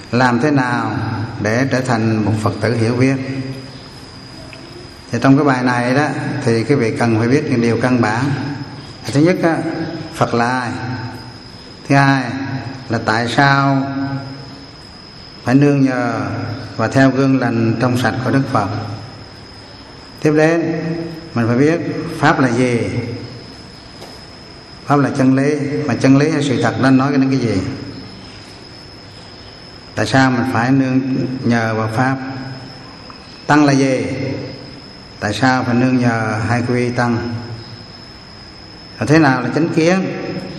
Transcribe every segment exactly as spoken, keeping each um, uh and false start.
làm thế nào để trở thành một Phật tử hiểu biết. Thì trong cái bài này đó thì quý vị cần phải biết những điều căn bản. Thứ nhất á, Phật là ai? Thứ hai là tại sao phải nương nhờ và theo gương lành trong sạch của Đức Phật. Tiếp đến mình phải biết Pháp là gì. Pháp là chân lý, mà chân lý hay sự thật nên nói đến cái gì. Tại sao mình phải nương nhờ vào Pháp. Tăng là gì? Tại sao phải nương nhờ hai quy tăng. Và thế nào là chánh kiến,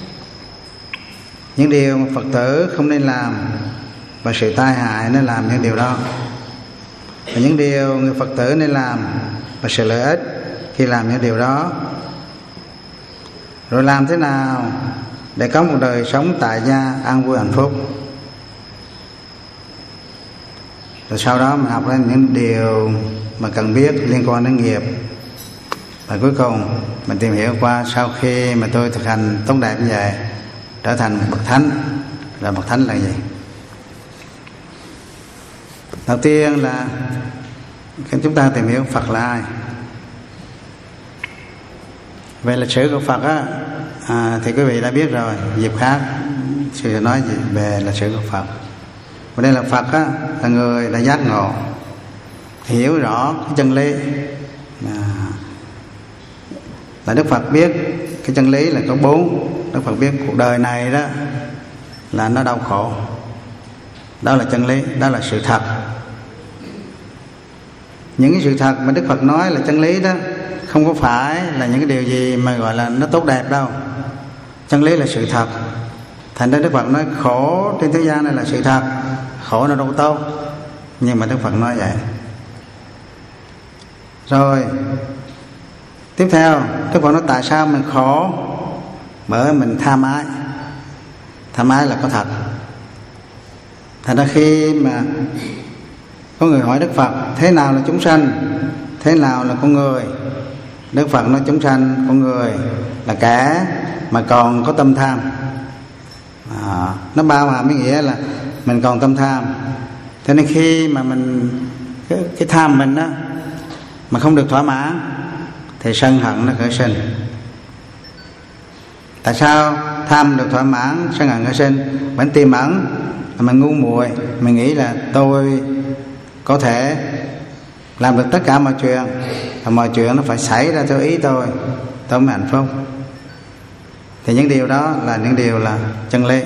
những điều mà Phật tử không nên làm và sự tai hại nên làm những điều đó, và những điều người Phật tử nên làm và sự lợi ích khi làm những điều đó. Rồi làm thế nào để có một đời sống tại gia an vui hạnh phúc. Rồi sau đó mình học lên những điều mà cần biết liên quan đến nghiệp. Và cuối cùng mình tìm hiểu qua sau khi mà tôi thực hành tốt đẹp như vậy, trở thành bậc thánh. Rồi bậc thánh là gì? Đầu tiên là chúng ta tìm hiểu Phật là ai. Về lịch sử của Phật á, à, thì quý vị đã biết rồi. Dịp khác sư nói gì về lịch sử của Phật. Và đây là Phật á, là người đã giác ngộ, hiểu rõ cái chân lý. à, là Đức Phật biết cái chân lý là có bốn. Đức Phật biết cuộc đời này đó là nó đau khổ. Đó là chân lý, đó là sự thật. Những cái sự thật mà Đức Phật nói là chân lý đó không có phải là những cái điều gì mà gọi là nó tốt đẹp đâu. Chân lý là sự thật. Thành ra Đức Phật nói khổ trên thế gian này là sự thật. Khổ nó đâu có tốt, nhưng mà Đức Phật nói vậy. Rồi tiếp theo Đức Phật nói tại sao mình khổ. Bởi mình tham ái. Tham ái là có thật. Thành ra khi mà có người hỏi Đức Phật thế nào là chúng sanh, thế nào là con người, Đức Phật nói chúng sanh, con người là kẻ mà còn có tâm tham. à, Nó bao hàm cái nghĩa là mình còn tâm tham. Cho nên khi mà mình cái, cái tham mình đó mà không được thỏa mãn thì sân hận nó khởi sinh. Tại sao tham được thỏa mãn sân hận khởi sinh? Vẫn tiềm ẩn là mình ngu muội. Mình nghĩ là tôi có thể làm được tất cả mọi chuyện, và mọi chuyện nó phải xảy ra theo ý tôi, tôi mới hạnh phúc. Thì những điều đó là những điều là chân lý.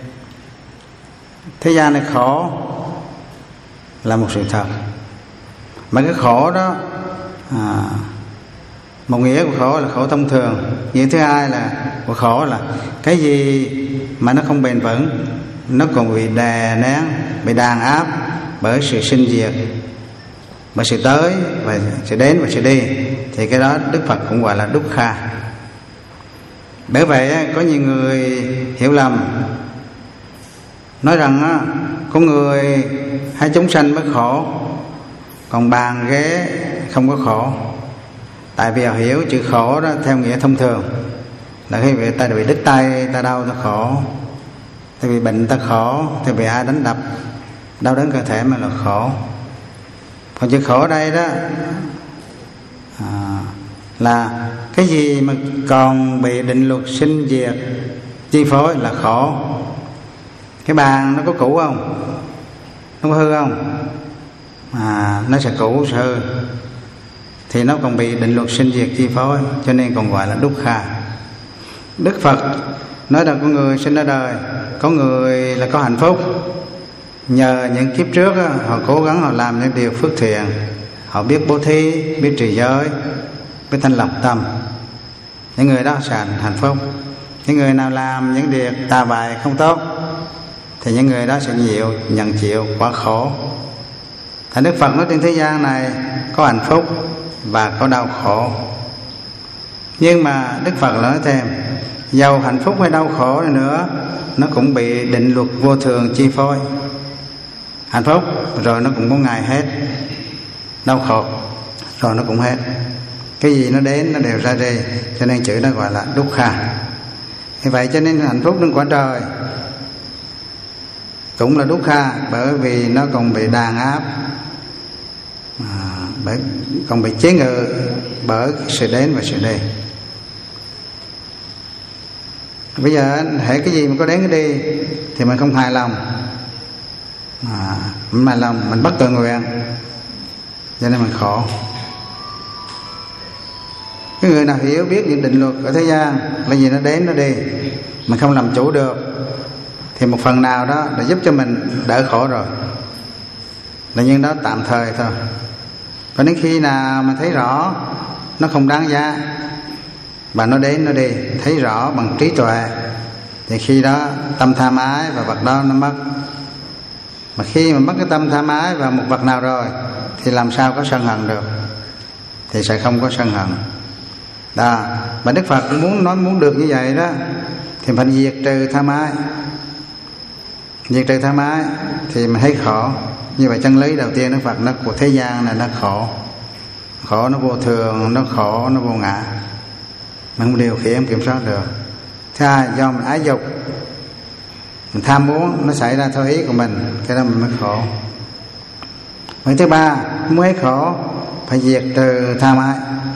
Thế gian này khổ là một sự thật. Mà cái khổ đó à, một nghĩa của khổ là khổ thông thường. Nghĩa thứ hai là của khổ là cái gì mà nó không bền vững, nó còn bị đè nén, bị đàn áp bởi sự sinh diệt, bởi sự tới và sự đến và sự đi. Thì cái đó Đức Phật cũng gọi là dukkha. Bởi vậy có nhiều người hiểu lầm, nói rằng á, có người hay chúng sanh mới khổ, còn bàn ghế không có khổ. Tại vì họ hiểu chữ khổ đó theo nghĩa thông thường là khi bị ta bị đứt tay, ta đau ta khổ, ta bị bệnh ta khổ, ta bị ai đánh đập đau đớn cơ thể mà là khổ. Còn chữ khổ đây đó à, là cái gì mà còn bị định luật sinh diệt chi phối là khổ. Cái bàn nó có cũ không? Nó có hư không? À, nó sẽ cũ, sẽ hư, thì nó còn bị định luật sinh diệt chi phối, cho nên còn gọi là dukkha. Đức Phật nói rằng con người sinh ra đời, có người là có hạnh phúc nhờ những kiếp trước đó, họ cố gắng họ làm những điều phước thiện, họ biết bố thí, biết trì giới, biết thanh lọc tâm. Những người đó sẽ hạnh phúc. Những người nào làm những điều tà bại không tốt thì những người đó sẽ chịu nhận chịu quả khổ. Thành Đức Phật nói trên thế gian này có hạnh phúc và có đau khổ. Nhưng mà Đức Phật nói thêm, dầu hạnh phúc hay đau khổ này nữa, nó cũng bị định luật vô thường chi phối. Hạnh phúc rồi nó cũng có ngày hết, đau khổ rồi nó cũng hết. Cái gì nó đến nó đều ra đi, cho nên chữ đó gọi là dukkha. Vì vậy cho nên hạnh phúc trên quả trời cũng là dukkha, bởi vì nó còn bị đàn áp, à, bởi, còn bị chế ngự bởi sự đến và sự đi. Bây giờ hễ cái gì mà có đến cái đi thì mình không hài lòng, à, mình hài lòng mình bất tự nguyện, cho nên mình khổ. Cái người nào hiểu biết những định luật ở thế gian là gì nó đến nó đi, mình không làm chủ được, thì một phần nào đó đã giúp cho mình đỡ khổ rồi, là nhưng đó tạm thời thôi. Và đến khi nào mà thấy rõ nó không đáng giá và nó đến nó đi, thấy rõ bằng trí tuệ, thì khi đó tâm tham ái và vật đó nó mất. Mà khi mà mất cái tâm tham ái vào một vật nào rồi thì làm sao có sân hận được, thì sẽ không có sân hận đó. Mà Đức Phật muốn nói muốn được như vậy đó thì phải diệt trừ tham ái. Diệt trừ tham ái thì mình thấy khổ. Như vậy chân lý đầu tiên Đức Phật nó của thế gian này nó khổ. Khổ nó vô thường, nó khổ, nó vô ngã, mình không điều khiển kiểm soát được. Thứ hai, do mình ái dục, mình tham muốn nó xảy ra theo ý của mình, cái đó mình mới khổ. Và thứ ba, muốn hết khổ phải diệt trừ tham ái.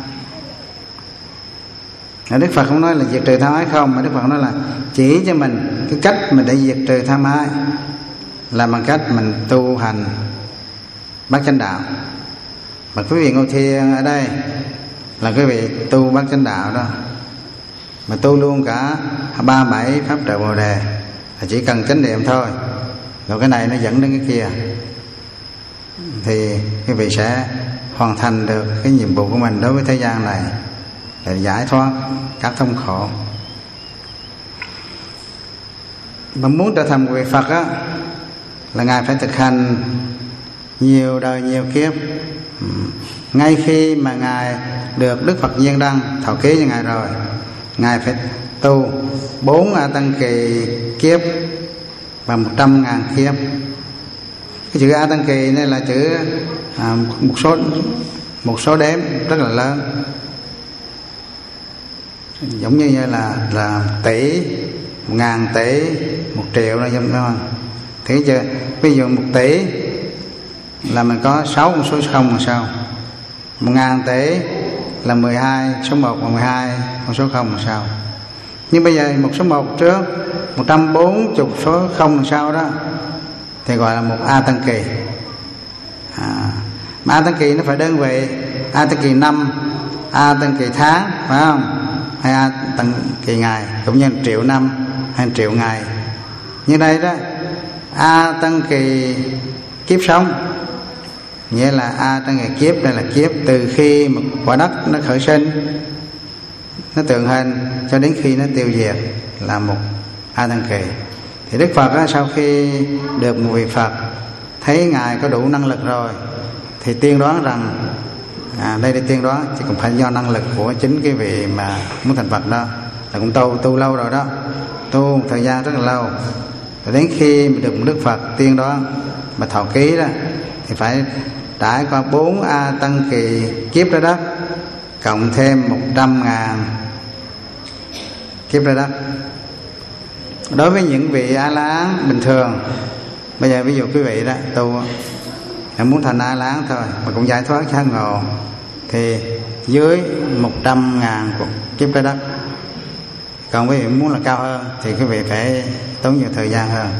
Đức Phật không nói là diệt trừ tham ái không, mà Đức Phật nói là chỉ cho mình cái cách mình để diệt trừ tham ái là bằng cách mình tu hành bát chánh đạo. Mà quý vị ngồi thiền ở đây là quý vị tu bát chánh đạo đó, mà tu luôn cả ba bảy pháp trợ bồ đề, là chỉ cần chánh niệm thôi, rồi cái này nó dẫn đến cái kia, thì quý vị sẽ hoàn thành được cái nhiệm vụ của mình đối với thế gian này, để giải thoát các thống khổ. Mà muốn trở thành một vị Phật á, là Ngài phải thực hành nhiều đời nhiều kiếp. Ngay khi mà Ngài được Đức Phật Nhiên Đăng thọ ký cho Ngài rồi, Ngài phải tu bốn A Tăng Kỳ kiếp và một trăm ngàn kiếp. Cái chữ A Tăng Kỳ này là chữ à, một số một số đếm rất là lớn, giống như là là tỷ, một ngàn tỷ, một triệu là giống đó. Thế chưa? Ví dụ một tỷ là mình có sáu con số không là sao? Một ngàn tỷ là mười hai, số một và mười hai con số không là sao? Nhưng bây giờ một số một trước, một trăm bốn mươi số không là sao đó, thì gọi là một A Tăng Kỳ. À, mà A Tăng Kỳ nó phải đơn vị, A Tăng Kỳ năm, A Tăng Kỳ tháng, phải không? Hay A Tăng Kỳ ngày, cũng như triệu năm hay triệu ngày. Như đây đó, A Tăng Kỳ kiếp sống, nghĩa là A Tăng Kỳ kiếp, đây là kiếp từ khi một quả đất nó khởi sinh, nó tượng hình cho đến khi nó tiêu diệt, là một A Tăng Kỳ. Thì Đức Phật á, sau khi được một vị Phật thấy Ngài có đủ năng lực rồi, thì tiên đoán rằng à, đây là tiên đoán, chứ không phải do năng lực của chính cái vị mà muốn thành Phật đó, là cũng tu tu lâu rồi đó, tu một thời gian rất là lâu. Rồi đến khi mà được một Đức Phật tiên đoán mà thọ ký đó, thì phải trải qua bốn A Tăng Kỳ kiếp ra đất, cộng thêm một trăm ngàn kiếp ra đất. Đối với những vị A La Hán bình thường, bây giờ ví dụ quý vị đó tu muốn thành A La Hán thôi mà cũng giải thoát giác ngộ, thì dưới một trăm ngàn kiếp ra đất. Còn quý vị muốn là cao hơn thì quý vị phải tốn nhiều thời gian hơn.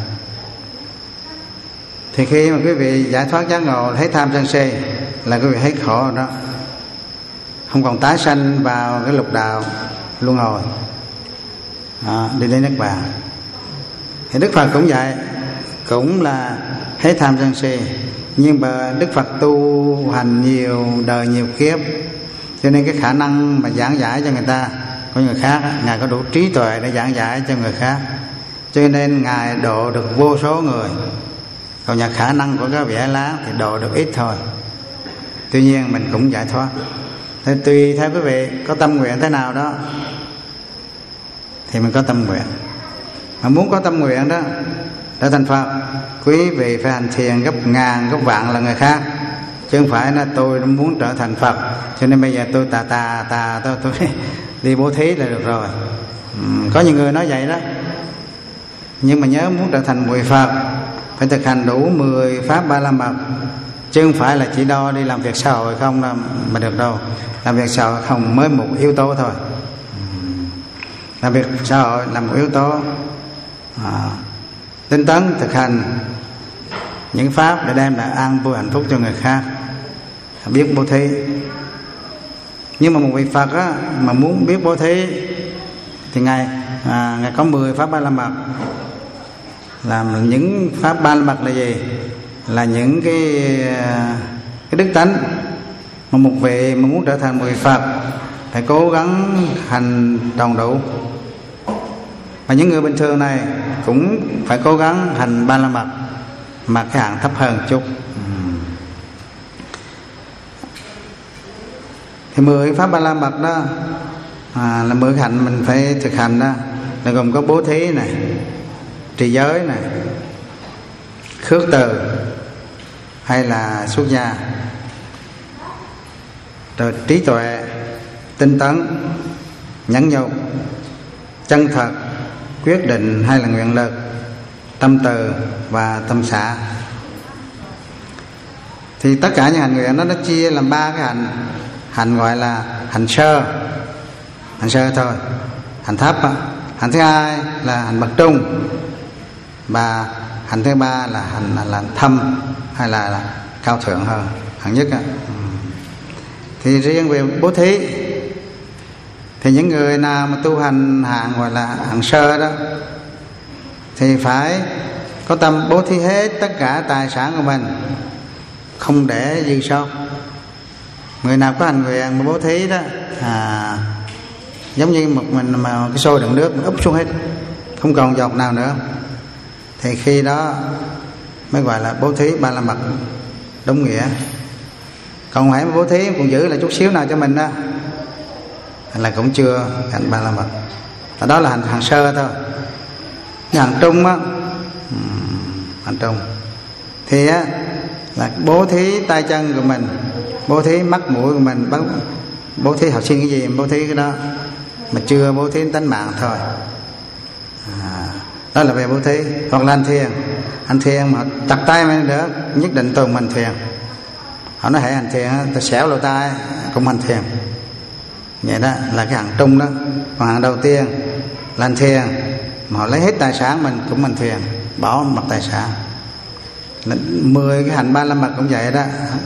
Thì khi mà quý vị giải thoát giác ngộ, thấy tham sân si là quý vị hết khổ rồi đó, không còn tái sanh vào cái lục đạo luân hồi, à, đi đến nước bàn. Thì Đức Phật cũng vậy, cũng là hết tham sân si, nhưng mà Đức Phật tu hành nhiều đời nhiều kiếp, cho nên cái khả năng mà giảng giải cho người ta, có người khác, Ngài có đủ trí tuệ để giảng giải cho người khác, cho nên Ngài độ được vô số người. Còn nhà khả năng của các vị A La thì độ được ít thôi. Tuy nhiên mình cũng giải thoát. Thì tùy theo quý vị có tâm nguyện thế nào đó thì mình có tâm nguyện. Mà muốn có tâm nguyện đó để thành Phật, quý vị phải hành thiền gấp ngàn gấp vạn là người khác, chứ không phải là tôi muốn trở thành Phật cho nên bây giờ tôi tà tà tà tôi, tôi đi bố thí là được rồi. Ừ, có những người nói vậy đó. Nhưng mà nhớ muốn trở thành vị Phật phải thực hành đủ mười pháp ba la mật, chứ không phải là chỉ đo đi làm việc xã hội không đâu mà được đâu. Làm việc xã hội không mới một yếu tố thôi. Làm việc xã hội là một yếu tố. à, tinh tấn thực hành những pháp để đem lại an vui hạnh phúc cho người khác, biết bố thí. Nhưng mà một vị Phật á, mà muốn biết bố thí thì ngài à, ngài có mười pháp ba la mật. Làm những pháp ba la mật là gì? Là những cái cái đức tánh mà một vị mà muốn trở thành một vị Phật phải cố gắng hành tròn đủ. Và những người bình thường này cũng phải cố gắng hành ba la mật, mà cái hạng thấp hơn chút. Thì mười pháp ba la mật đó à, là mười hạnh mình phải thực hành đó, là gồm có bố thí này, trì giới này, khước từ hay là xuất gia, rồi trí tuệ, tinh tấn, nhẫn nhục, chân thật, quyết định hay là nguyện lực, tâm từ và tâm xả. Thì tất cả những hành nguyện đó nó chia làm ba cái hành. Hành gọi là hành sơ, hành sơ thôi, hành thấp á. Hành thứ hai là hành bậc trung, và hành thứ ba là hành là, là thâm hay là, là cao thượng hơn, hạng nhất á. Thì riêng về bố thí thì những người nào mà tu hành hạng gọi là hạng sơ đó thì phải có tâm bố thí hết tất cả tài sản của mình, không để dư sót. Người nào có hành nguyện mà bố thí đó à, giống như một mình mà cái xô đựng nước mình úp xuống hết, không còn giọt nào nữa, thì khi đó mới gọi là bố thí ba la mật đúng nghĩa. Còn hãy bố thí cũng giữ lại chút xíu nào cho mình đó là cũng chưa hành ba la mật. Và đó là hành hàng sơ thôi. Nhưng hàng trung á, hành trung thì á là bố thí tay chân của mình, bố thí mắt mũi của mình, bố thí học sinh cái gì bố thí cái đó, mà chưa bố thí tánh mạng thôi. à, Đó là về bố thí. Hoặc là hành thiền. Hành thiền mà chặt tay mình được, nhất định tồn mình thiền. Họ nói hãy hành thiền, ta xẻo lỗ tai cũng hành thiền. Vậy đó là cái hạng trung đó. Còn hạng đầu tiên là hành thiền mà họ lấy hết tài sản mình cũng hành thiền, bỏ mặt tài sản. Mười cái hành ba la mật cũng vậy đó,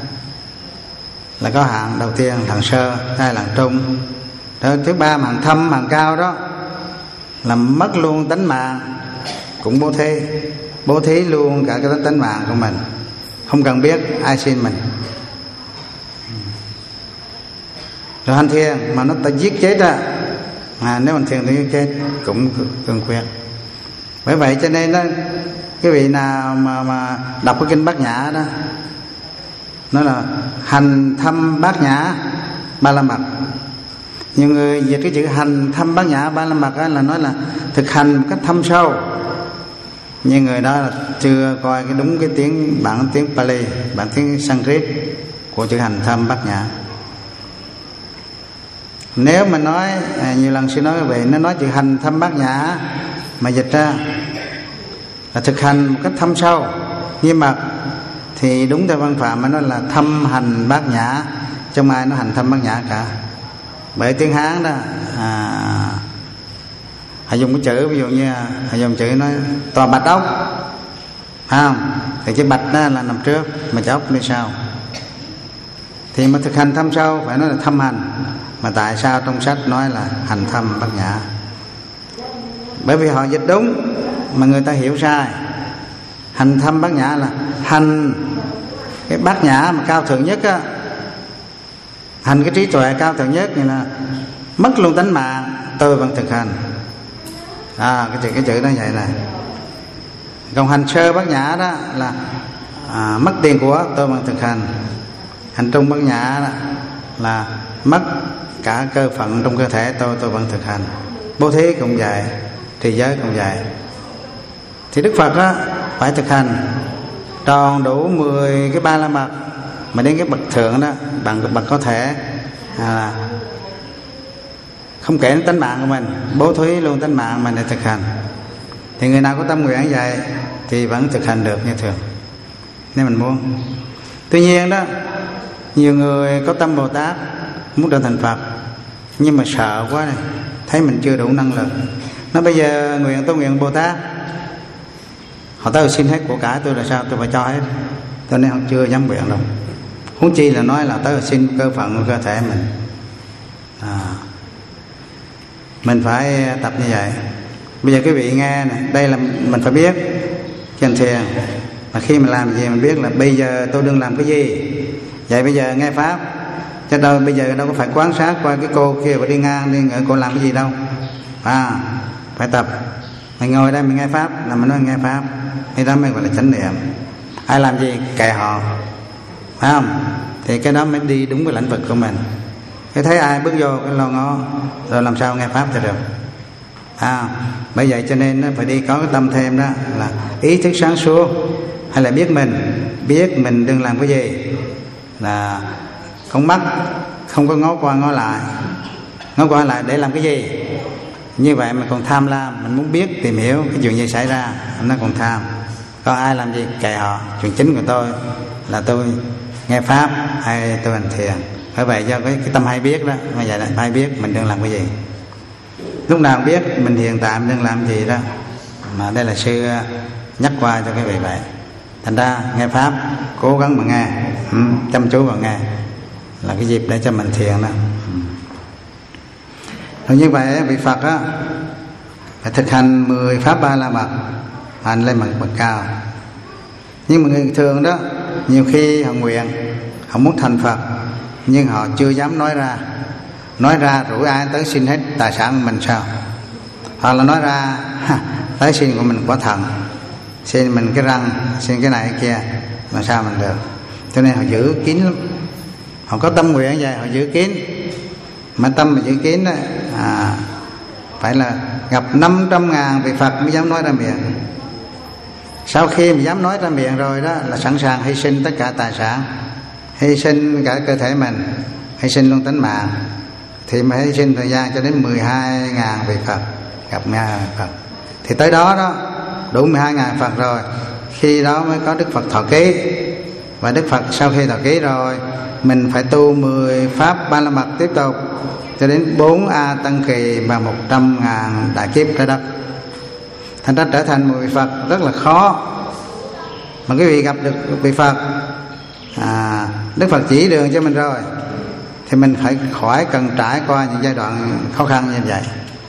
là có hạng đầu tiên hạng sơ, hai là hạng trung. Đó, thứ ba hạng thâm, hạng cao đó là mất luôn tánh mạng cũng bố thí, bố thí luôn cả cái tánh mạng của mình, không cần biết ai xin mình. Rồi hành thiền mà nó ta giết chết á, à, nếu hành thiền thì giết chết cũng cường quyết. Bởi vậy cho nên đó, cái vị nào mà mà đọc cái kinh Bát Nhã đó, nó là hành thâm Bát Nhã ba la mật. Nhiều người dịch cái chữ hành thâm Bát Nhã ba la mật đó là nói là thực hành một cách thâm sâu. Nhưng người đó là chưa coi cái đúng cái tiếng bản tiếng Pali, bản tiếng Sanskrit của chữ hành thâm Bát Nhã. Nếu mà nói à, nhiều lần sư nói vậy, nó nói chữ hành thâm Bát Nhã mà dịch ra là thực hành một cách thâm sâu nghiêm mật, thì đúng theo văn phạm mà nó là thâm hành Bát Nhã, trong ai nó hành thâm Bát Nhã cả. Bởi tiếng Hán đó à, họ dùng cái chữ, ví dụ như họ dùng chữ nói tòa bạch ốc, phải không? Thì chữ bạch đó là nằm trước mà chữ ốc đi sau. Thì mà thực hành thâm sâu phải nói là thâm hành. Mà tại sao trong sách nói là hành thâm Bát Nhã? Bởi vì họ dịch đúng mà người ta hiểu sai. Hành thâm Bát Nhã là hành cái Bát Nhã mà cao thượng nhất á, hành cái trí tuệ cao thượng nhất, như là mất luôn tánh mạng tôi vẫn thực hành. À, cái chữ cái chữ đó vậy này. Còn hành sơ Bát Nhã đó là à, mất tiền của tôi vẫn thực hành. Hành trung Bát Nhã đó là mất cả cơ phận trong cơ thể tôi tôi vẫn thực hành. Bố thí cũng vậy, trì giới cũng vậy. Thì Đức Phật á phải thực hành tròn đủ mười cái ba la mật, mà đến cái bậc thượng đó bằng bằng có thể à, không kể đến tánh mạng của mình, bố thí luôn tánh mạng mình để thực hành. Thì người nào có tâm nguyện vậy thì vẫn thực hành được như thường nếu mình muốn. Tuy nhiên đó, nhiều người có tâm Bồ Tát muốn trở thành Phật, nhưng mà sợ quá này, thấy mình chưa đủ năng lực. Nó bây giờ nguyện tôi nguyện Bồ Tát, họ tới xin hết của cải tôi là sao, tôi phải cho hết, cho nên họ chưa dám nguyện đâu. Huống chi là nói là tới xin cơ phận của cơ thể mình. à, Mình phải tập như vậy. Bây giờ quý vị nghe này, đây là mình phải biết trên thiền, mà khi mình làm gì mình biết là bây giờ tôi đừng làm cái gì. Vậy bây giờ nghe pháp, chứ đâu bây giờ đâu có phải quan sát qua cái cô kia và đi ngang đi ngỡ cô làm cái gì đâu. À, phải tập. Mình ngồi đây mình nghe pháp là mình nói nghe pháp, thì đó mới gọi là chánh niệm. Ai làm gì kệ họ, phải không? Thì cái đó mới đi đúng với lĩnh vực của mình. Cái thấy ai bước vô cái lo ngó rồi làm sao nghe pháp cho được. À, bởi vậy cho nên nó phải đi có cái tâm thêm đó là ý thức sáng suốt, hay là biết mình, biết mình đừng làm cái gì, là con mắt không có ngó qua ngó lại, ngó qua lại để làm cái gì. Như vậy mà còn tham lam, mình muốn biết tìm hiểu cái chuyện gì xảy ra, nó còn tham. Còn ai làm gì kệ họ, chuyện chính của tôi là tôi nghe pháp hay tôi hành thiền. Bởi vậy do cái, cái tâm hay biết đó, mà vậy là hay biết mình đừng làm cái gì. Lúc nào biết mình hiện tại mình đừng làm gì đó, mà đây là sư nhắc qua cho quý vị vậy. Thành ra nghe pháp cố gắng mà nghe, ừ, chăm chú vào nghe là cái dịp để cho mình thiền đó. ừ. Rồi như vậy vị Phật á phải thực hành mười pháp ba la mật, hành lên bậc cao. Nhưng mà người thường đó, nhiều khi họ nguyện, họ muốn thành Phật, nhưng họ chưa dám nói ra. Nói ra rủi ai tới xin hết tài sản của mình sao? Hoặc là nói ra tới xin của mình quả thần, xin mình cái răng, xin cái này cái kia, làm sao mình được. Cho nên họ giữ kín lắm. Họ có tâm nguyện vậy, họ giữ kín. Mà tâm mà giữ kín đó, à, phải là gặp năm trăm ngàn vị Phật mới dám nói ra miệng. Sau khi mà dám nói ra miệng rồi đó là sẵn sàng hy sinh tất cả tài sản, hy sinh cả cơ thể mình, hy sinh luôn tính mạng. Thì mới hy sinh thời gian cho đến mười hai ngàn vị Phật, gặp mười hai ngàn Phật. Thì tới đó đó đủ mười hai ngàn Phật rồi, khi đó mới có Đức Phật thọ ký. Và Đức Phật sau khi thọ ký rồi, mình phải tu mười pháp ba la mật tiếp tục cho đến bốn A Tăng Kỳ và một trăm ngàn đại kiếp trái đất. Thành ra trở thành một vị Phật rất là khó. Mà quý vị gặp được vị Phật, à, Đức Phật chỉ đường cho mình rồi, thì mình phải khỏi cần trải qua những giai đoạn khó khăn như vậy.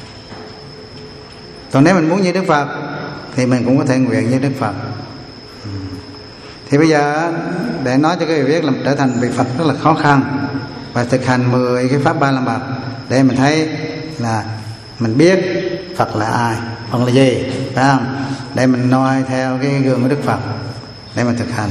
Còn nếu mình muốn như Đức Phật thì mình cũng có thể nguyện như Đức Phật. Thì bây giờ để nói cho các vị biết là trở thành vị Phật rất là khó khăn, và thực hành mười cái pháp ba la mật để mình thấy là mình biết Phật là ai, Phật là gì, phải không? Để mình noi theo cái gương của Đức Phật để mình thực hành.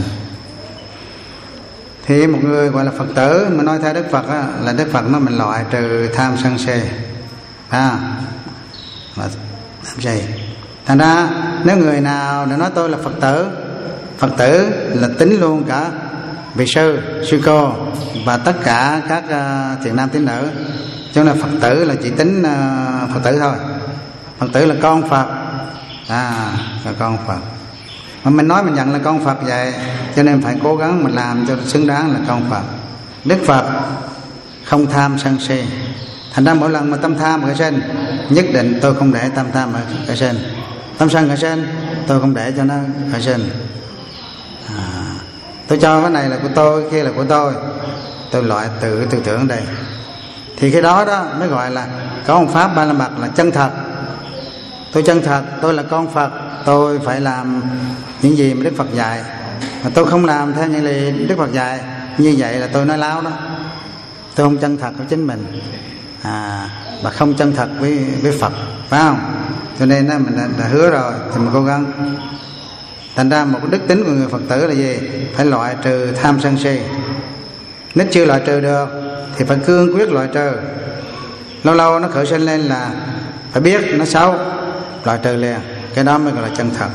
Thì một người gọi là Phật tử mà nói theo Đức Phật á, là Đức Phật nói mình loại trừ tham sân si, à, là làm gì? Thành ra nếu người nào đã nói tôi là Phật tử, Phật tử là tính luôn cả vị sư, sư cô và tất cả các uh, thiện nam tín nữ. Cho nên Phật tử là chỉ tính uh, Phật tử thôi. Phật tử là con Phật, à, là con Phật. Mà mình nói mình nhận là con Phật vậy, cho nên phải cố gắng mình làm cho xứng đáng là con Phật. Đức Phật không tham sân si. Thành ra mỗi lần mà tâm tham khởi sinh, nhất định tôi không để tâm tham khởi sinh. Tâm sân khởi sinh, tôi không để cho nó khởi sinh. À, tôi cho cái này là của tôi, kia là của tôi, tôi loại tự tư tưởng đây. Thì cái đó đó mới gọi là có một pháp ba la mật là chân thật. Tôi chân thật, tôi là con Phật, tôi phải làm những gì mà Đức Phật dạy. Mà tôi không làm theo những lời Đức Phật dạy, như vậy là tôi nói láo đó. Tôi không chân thật với chính mình, à, và không chân thật với, với Phật, phải không? Cho nên đó, mình đã, đã hứa rồi thì mình cố gắng. Thành ra một đức tính của người Phật tử là gì? Phải loại trừ tham sân si. Nếu chưa loại trừ được thì phải cương quyết loại trừ. Lâu lâu nó khởi sinh lên là phải biết nó xấu, loại trừ liền. Cái đó mới gọi là chân thật.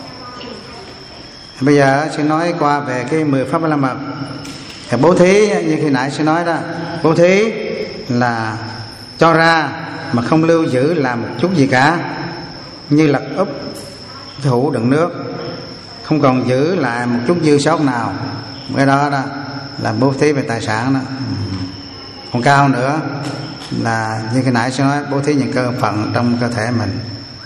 Bây giờ sẽ nói qua về cái mười pháp ba la mật. Thì bố thí như khi nãy sẽ nói đó, bố thí là cho ra mà không lưu giữ làm một chút gì cả, như lật úp cái hũ đựng nước, không còn giữ lại một chút dư sót nào, cái đó đó là bố thí về tài sản đó. Còn cao nữa là như cái nãy sẽ nói, bố thí những cơ phận trong cơ thể mình,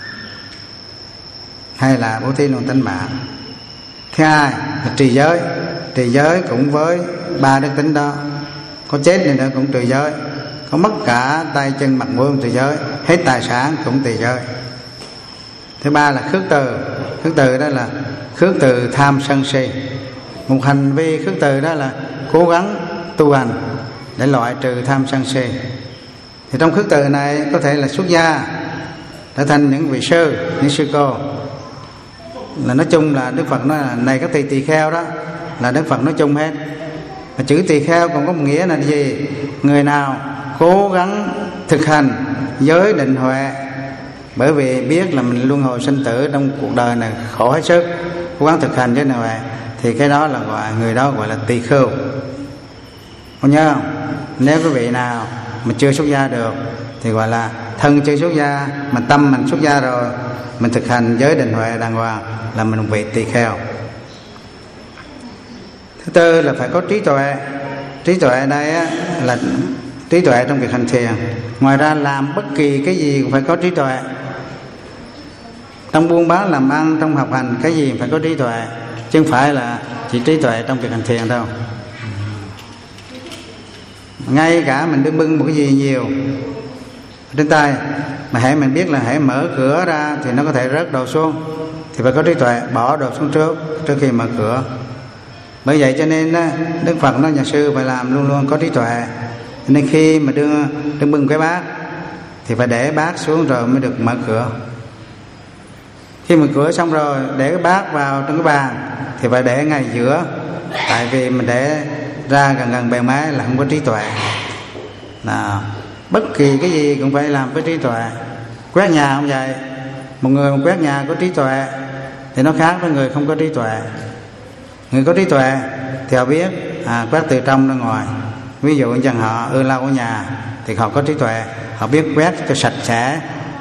hay là bố thí luôn tính mạng. Thứ hai là trì giới. Trì giới cũng với ba đức tính đó, có chết đi nữa cũng trì giới, có mất cả tay chân mặt mũi cũng trì giới, hết tài sản cũng trì giới. Thứ ba là khước từ. Khước từ đó là khước từ tham sân si. Một hành vi khước từ đó là cố gắng tu hành để loại trừ tham sân si. Thì trong khước từ này có thể là xuất gia, trở thành những vị sư, những sư cô. Là nói chung là Đức Phật nói là này các tỳ tỳ kheo đó, là Đức Phật nói chung hết. Mà chữ tỳ kheo còn có một nghĩa là gì? Người nào cố gắng thực hành giới định huệ, bởi vì biết là mình luân hồi sinh tử trong cuộc đời này khổ hết sức, cố gắng thực hành giới định huệ, thì cái đó là gọi người đó gọi là tỳ khưu. Không nhớ không? Nếu quý vị nào mà chưa xuất gia được thì gọi là thân chưa xuất gia, mà tâm mình xuất gia rồi, mình thực hành giới định huệ đàng hoàng, là mình một vị tỳ kheo. Thứ tư là phải có trí tuệ. Trí tuệ ở đây á, là trí tuệ trong việc hành thiền. Ngoài ra làm bất kỳ cái gì cũng phải có trí tuệ. Trong buôn bán làm ăn, trong học hành, cái gì phải có trí tuệ, chứ không phải là chỉ trí tuệ trong việc hành thiền đâu. Ngay cả mình đứng bưng một cái gì nhiều trên tay, mà hãy mình biết là hãy mở cửa ra thì nó có thể rớt đồ xuống, thì phải có trí tuệ bỏ đồ xuống trước trước khi mở cửa. Bởi vậy cho nên Đức Phật nói nhà sư phải làm luôn luôn có trí tuệ. Nên khi mà đưa đứng bưng cái bát thì phải để bát xuống rồi mới được mở cửa. Khi mở cửa xong rồi để cái bát vào trong cái bàn thì phải để ngay giữa, tại vì mình để ra gần gần bề máy là không có trí tuệ. Nào, bất kỳ cái gì cũng phải làm với trí tuệ. Quét nhà không vậy, một người mà quét nhà có trí tuệ thì nó khác với người không có trí tuệ. Người có trí tuệ thì họ biết à, quét từ trong ra ngoài. Ví dụ như họ ưa lau ở nhà thì họ có trí tuệ, họ biết quét cho sạch sẽ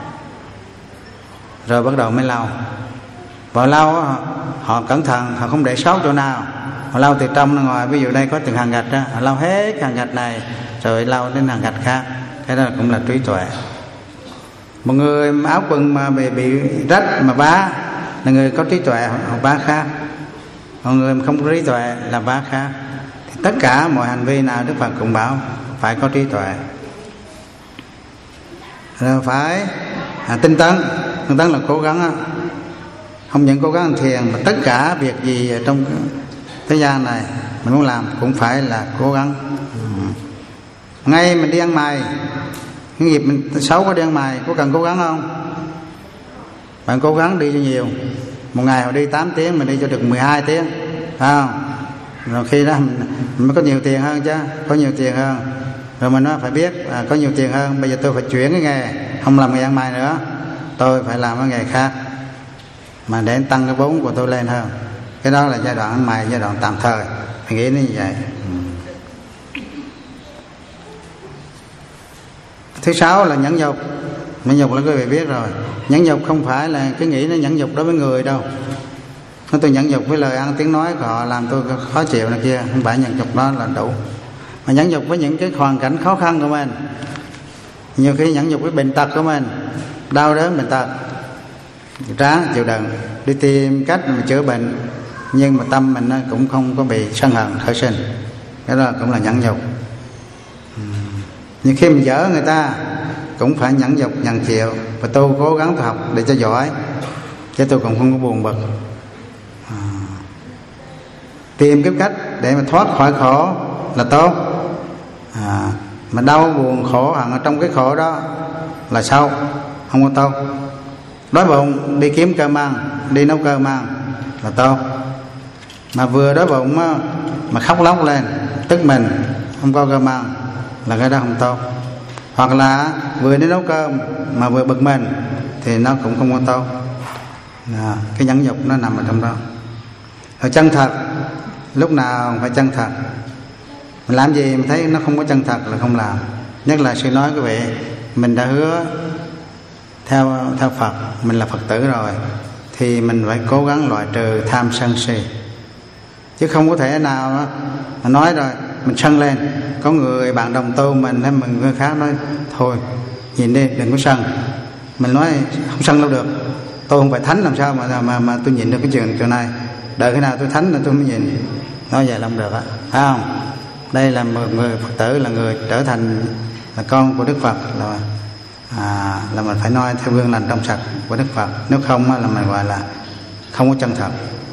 rồi bắt đầu mới lau. Vào lau họ, họ cẩn thận, họ không để sót chỗ nào, họ lau từ trong ra ngoài. Ví dụ đây có từng hàng gạch đó, họ lau hết hàng gạch này rồi lau đến hàng gạch khác. Cái đó cũng là trí tuệ. Một người áo quần mà bị, bị rách mà vá là người có trí tuệ, họ vá khác. Còn người mà không có trí tuệ là vá khác. Thì tất cả mọi hành vi nào Đức Phật cũng bảo phải có trí tuệ. Rồi phải à, tinh tấn. Tinh tấn là cố gắng á. Không những cố gắng hành thiền mà tất cả việc gì trong thế gian này mình muốn làm cũng phải là cố gắng. ừ. Ngay mình đi ăn mày, cái nghiệp mình xấu có đi ăn mày, có cần cố gắng không? Bạn cố gắng đi cho nhiều. Một ngày họ đi tám tiếng, mình đi cho được mười hai tiếng, phải không? Rồi khi đó mình, mình mới có nhiều tiền hơn chứ, có nhiều tiền hơn. Rồi mình nói phải biết à, có nhiều tiền hơn, bây giờ tôi phải chuyển cái nghề, không làm nghề ăn mày nữa, tôi phải làm cái nghề khác mà để tăng cái vốn của tôi lên hơn. Cái đó là giai đoạn ăn mày, giai đoạn tạm thời. Mình nghĩ như vậy. ừ. Thứ sáu là nhẫn nhục. Nhẫn nhục là quý vị biết rồi. Nhẫn nhục không phải là cái nghĩ nó nhẫn nhục đối với người đâu. Nó tôi nhẫn nhục với lời ăn tiếng nói của họ làm tôi khó chịu này kia, không phải nhẫn nhục đó là đủ. Mà nhẫn nhục với những cái hoàn cảnh khó khăn của mình. Nhiều khi nhẫn nhục với bệnh tật của mình, đau đớn bệnh tật, ráng chịu đựng, đi tìm cách mà chữa bệnh, nhưng mà tâm mình cũng không có bị sân hận khởi sinh. Cái đó cũng là nhẫn nhục. Nhưng khi mình dở người ta cũng phải nhẫn nhục nhận chịu, và tôi cố gắng tôi học để cho giỏi, chứ tôi cũng không có buồn bực. à, Tìm cái cách để mà thoát khỏi khổ là tốt. à, Mà đau buồn khổ hẳn ở trong cái khổ đó là xấu, không có tốt. Đói bụng đi kiếm cơm ăn, đi nấu cơm ăn là tốt. Mà vừa đói bụng mà khóc lóc lên tức mình không có cơm ăn là cái đó không tốt. Hoặc là vừa đi nấu cơm mà vừa bực mình thì nó cũng không có tốt. à, Cái nhẫn nhục nó nằm ở trong đó. Rồi chân thật, lúc nào phải chân thật. Mình làm gì mình thấy nó không có chân thật là không làm. Nhất là sư nói quý vị, mình đã hứa theo theo Phật, mình là Phật tử rồi, thì mình phải cố gắng loại trừ tham sân si, chứ không có thể nào đó, mà nói rồi mình sân lên. Có người bạn đồng tu mình hay mình người khác nói thôi nhìn đi đừng có sân, mình nói không sân đâu được, tôi không phải thánh làm sao mà mà mà tôi nhìn được cái chuyện chuyện này, đợi khi nào tôi thánh là tôi mới nhìn. Nói vậy là không được á, phải không? Đây là một người Phật tử, là người trở thành là con của Đức Phật, là à, là mình phải nói theo gương lành trong sạch của Đức Phật, nếu không là mình gọi là không có chân thật.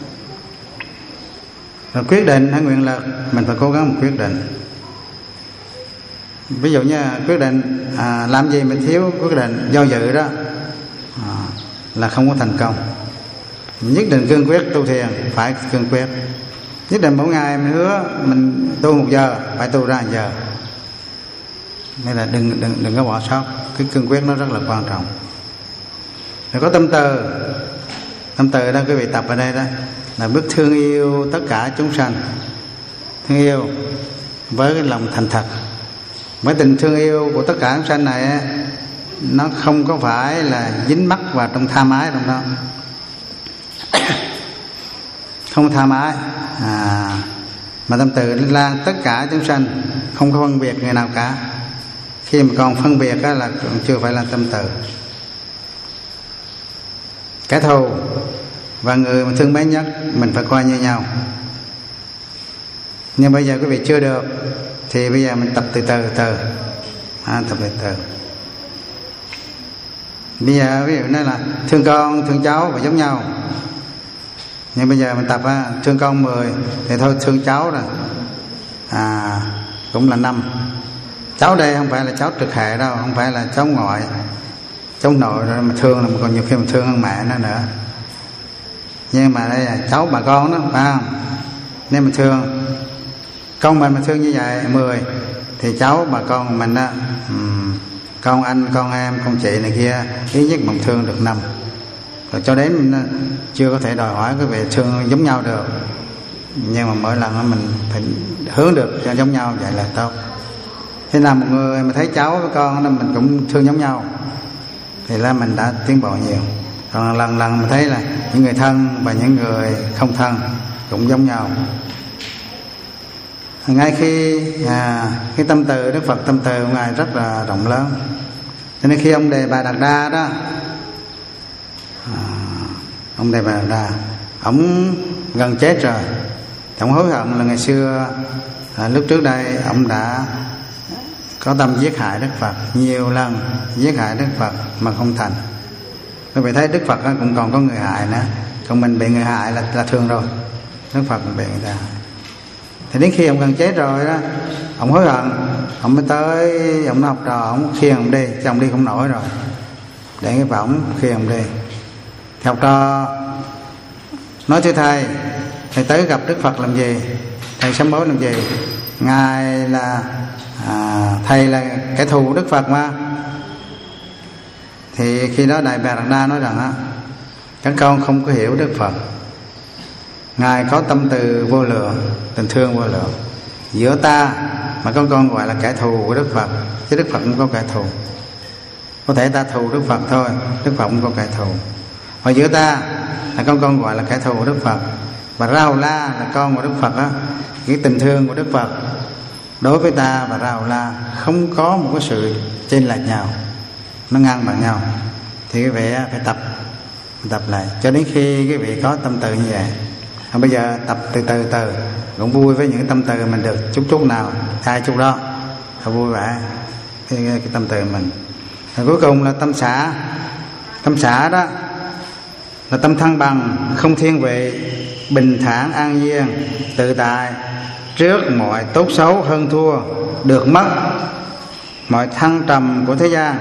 Rồi quyết định hay nguyện lực, mình phải cố gắng một quyết định. Ví dụ như quyết định à, làm gì mình thiếu quyết định do dự đó à, là không có thành công. Nhất định cương quyết tu thiền phải cương quyết. Nhất định mỗi ngày mình hứa mình tu một giờ phải tu ra một giờ. Nên là đừng đừng đừng có bỏ sót, cái cương quyết nó rất là quan trọng. Rồi có tâm từ. Tâm từ đó quý vị tập ở đây đó là biết thương yêu tất cả chúng sanh, thương yêu với cái lòng thành thật. Với tình thương yêu của tất cả chúng sanh này nó không có phải là dính mắc vào trong tham ái trong đó, không tham ái à, mà tâm từ là tất cả chúng sanh, không có phân biệt người nào cả. Khi mà còn phân biệt là cũng chưa phải là tâm từ. Kẻ thù và người mà thương mến nhất mình phải coi như nhau. Nhưng bây giờ quý vị chưa được thì bây giờ mình tập từ từ từ à, tập từ từ. Bây giờ ví dụ nói là thương con thương cháu phải giống nhau, nhưng bây giờ mình tập á, thương con mười thì thôi thương cháu rồi à, cũng là năm. Cháu đây không phải là cháu trực hệ đâu, không phải là cháu ngoại, cháu nội rồi mà thương là còn nhiều khi mình thương hơn mẹ nó nữa. Nhưng mà đây là cháu bà con đó, phải không? Nên mình thương con mình mà thương như vậy mười thì cháu bà con mình đó um, con anh con em con chị này kia ít nhất mình thương được năm. Rồi cho đến mình chưa có thể đòi hỏi cái về thương giống nhau được, nhưng mà mỗi lần mình phải hướng được cho giống nhau, vậy là tốt. Thế nào một người mà thấy cháu với con đó mình cũng thương giống nhau thì là mình đã tiến bộ nhiều. Còn lần lần mình thấy là những người thân và những người không thân cũng giống nhau. Ngay khi à, cái tâm từ Đức Phật tâm từ của Ngài rất là rộng lớn, cho nên khi ông Đề Bà Đạt Đa đó à, ông Đề Bà Đạt Đa ông gần chết rồi, ông hối hận là ngày xưa à, lúc trước đây ông đã có tâm giết hại Đức Phật nhiều lần, giết hại Đức Phật mà không thành. Quý vị thấy Đức Phật cũng còn có người hại nữa, còn mình bị người hại là, là thương rồi, Đức Phật bị người ta hại. Thì đến khi ông gần chết rồi đó, ông hối hận, ông mới tới, ông học trò, ông khiêng ông đi, chứ ông đi không nổi rồi, để cái võng khiêng ông đi. Thì học trò nói thưa thầy, thầy tới gặp Đức Phật làm gì, thầy sám hối làm gì? Ngài là à, thầy là kẻ thù của Đức Phật mà. Thì khi đó Đại Bà Đạt Đa nói rằng á, các con không có hiểu Đức Phật. Ngài có tâm từ vô lượng, tình thương vô lượng. Giữa ta mà con con gọi là kẻ thù của Đức Phật, chứ Đức Phật không có kẻ thù. Có thể ta thù Đức Phật thôi, Đức Phật không có kẻ thù. Và giữa ta là con con gọi là kẻ thù của Đức Phật, và Ra Hầu La là con của Đức Phật á. Cái tình thương của Đức Phật đối với ta và Ra Hầu La không có một cái sự chênh lệch nhau, nó ngang bằng nhau. Thì quý vị phải tập tập lại cho đến khi quý vị có tâm từ như vậy. À, bây giờ tập từ từ từ cũng vui với những tâm từ mình được chút chút nào hai chút đó, thật vui vẻ cái, cái tâm từ mình. Rồi cuối cùng là tâm xả. Tâm xả đó là tâm thăng bằng, không thiên vị, bình thản an nhiên, tự tại trước mọi tốt xấu hơn thua, được mất, mọi thăng trầm của thế gian,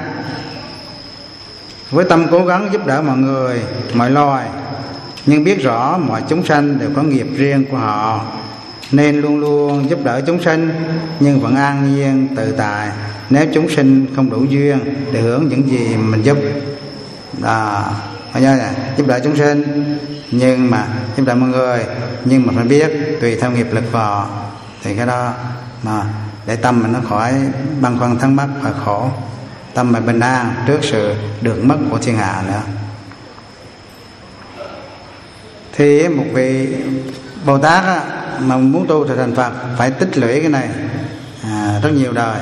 với tâm cố gắng giúp đỡ mọi người, mọi loài, nhưng biết rõ mọi chúng sanh đều có nghiệp riêng của họ, nên luôn luôn giúp đỡ chúng sanh, nhưng vẫn an nhiên tự tại nếu chúng sinh không đủ duyên để hưởng những gì mình giúp. À, giúp đỡ chúng sinh nhưng mà giúp đỡ mọi người, nhưng mà phải biết tùy theo nghiệp lực của họ. Thì cái đó mà để tâm mình nó khỏi băn khoăn thắc mắc và khổ, tâm mình bình an trước sự được mất của thiên hạ nữa. Thì một vị Bồ Tát á, mà muốn tu trở thành Phật phải tích lũy cái này à, rất nhiều đời,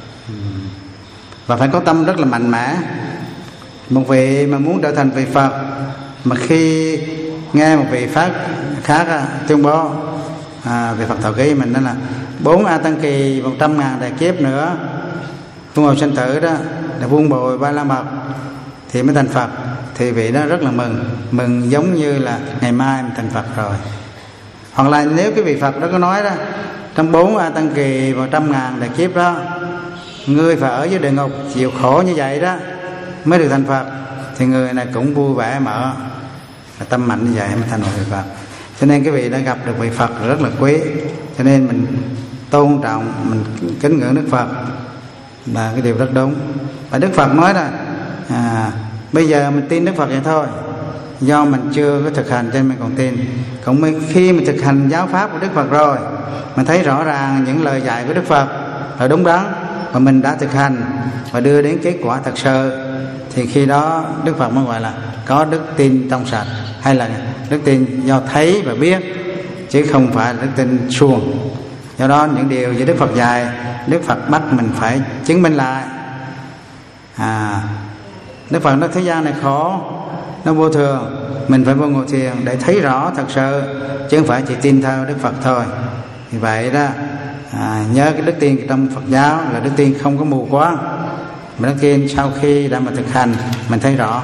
và phải có tâm rất là mạnh mẽ. Một vị mà muốn trở thành vị Phật, mà khi nghe một vị Pháp khác á, tuyên bố à, vị Phật Thọ Ký mình đó là bốn A Tăng Kỳ một trăm ngàn đại kiếp nữa luân hồi sinh tử đó để vuông bồi ba la mật thì mới thành Phật, thì vị đó rất là mừng, mừng giống như là ngày mai mình thành Phật rồi. Hoặc là nếu cái vị Phật đó có nói đó, trong bốn A Tăng Kỳ một trăm ngàn đại kiếp đó, ngươi phải ở dưới địa ngục chịu khổ như vậy đó mới được thành Phật, thì người này cũng vui vẻ mở, tâm mạnh như vậy mới thành một vị Phật. Cho nên cái vị đã gặp được vị Phật rất là quý, cho nên mình tôn trọng, mình kính ngưỡng Đức Phật là cái điều rất đúng. Và Đức Phật nói là à, bây giờ mình tin Đức Phật vậy thôi, do mình chưa có thực hành cho nên mình còn tin. Còn khi mình thực hành giáo pháp của Đức Phật rồi, mình thấy rõ ràng những lời dạy của Đức Phật là đúng đắn, và mình đã thực hành và đưa đến kết quả thật sự, thì khi đó Đức Phật mới gọi là có đức tin trong sạch, hay là đức tin do thấy và biết, chứ không phải đức tin suông. Do đó những điều như Đức Phật dạy, Đức Phật bắt mình phải chứng minh lại. à, Đức Phật nói thế gian này khổ, nó vô thường, mình phải vô ngộ thiền để thấy rõ thật sự, chứ không phải chỉ tin theo Đức Phật thôi. Vì vậy đó à, nhớ cái đức tin trong Phật giáo là đức tin không có mù quáng, mà đức tin sau khi đã mà thực hành mình thấy rõ.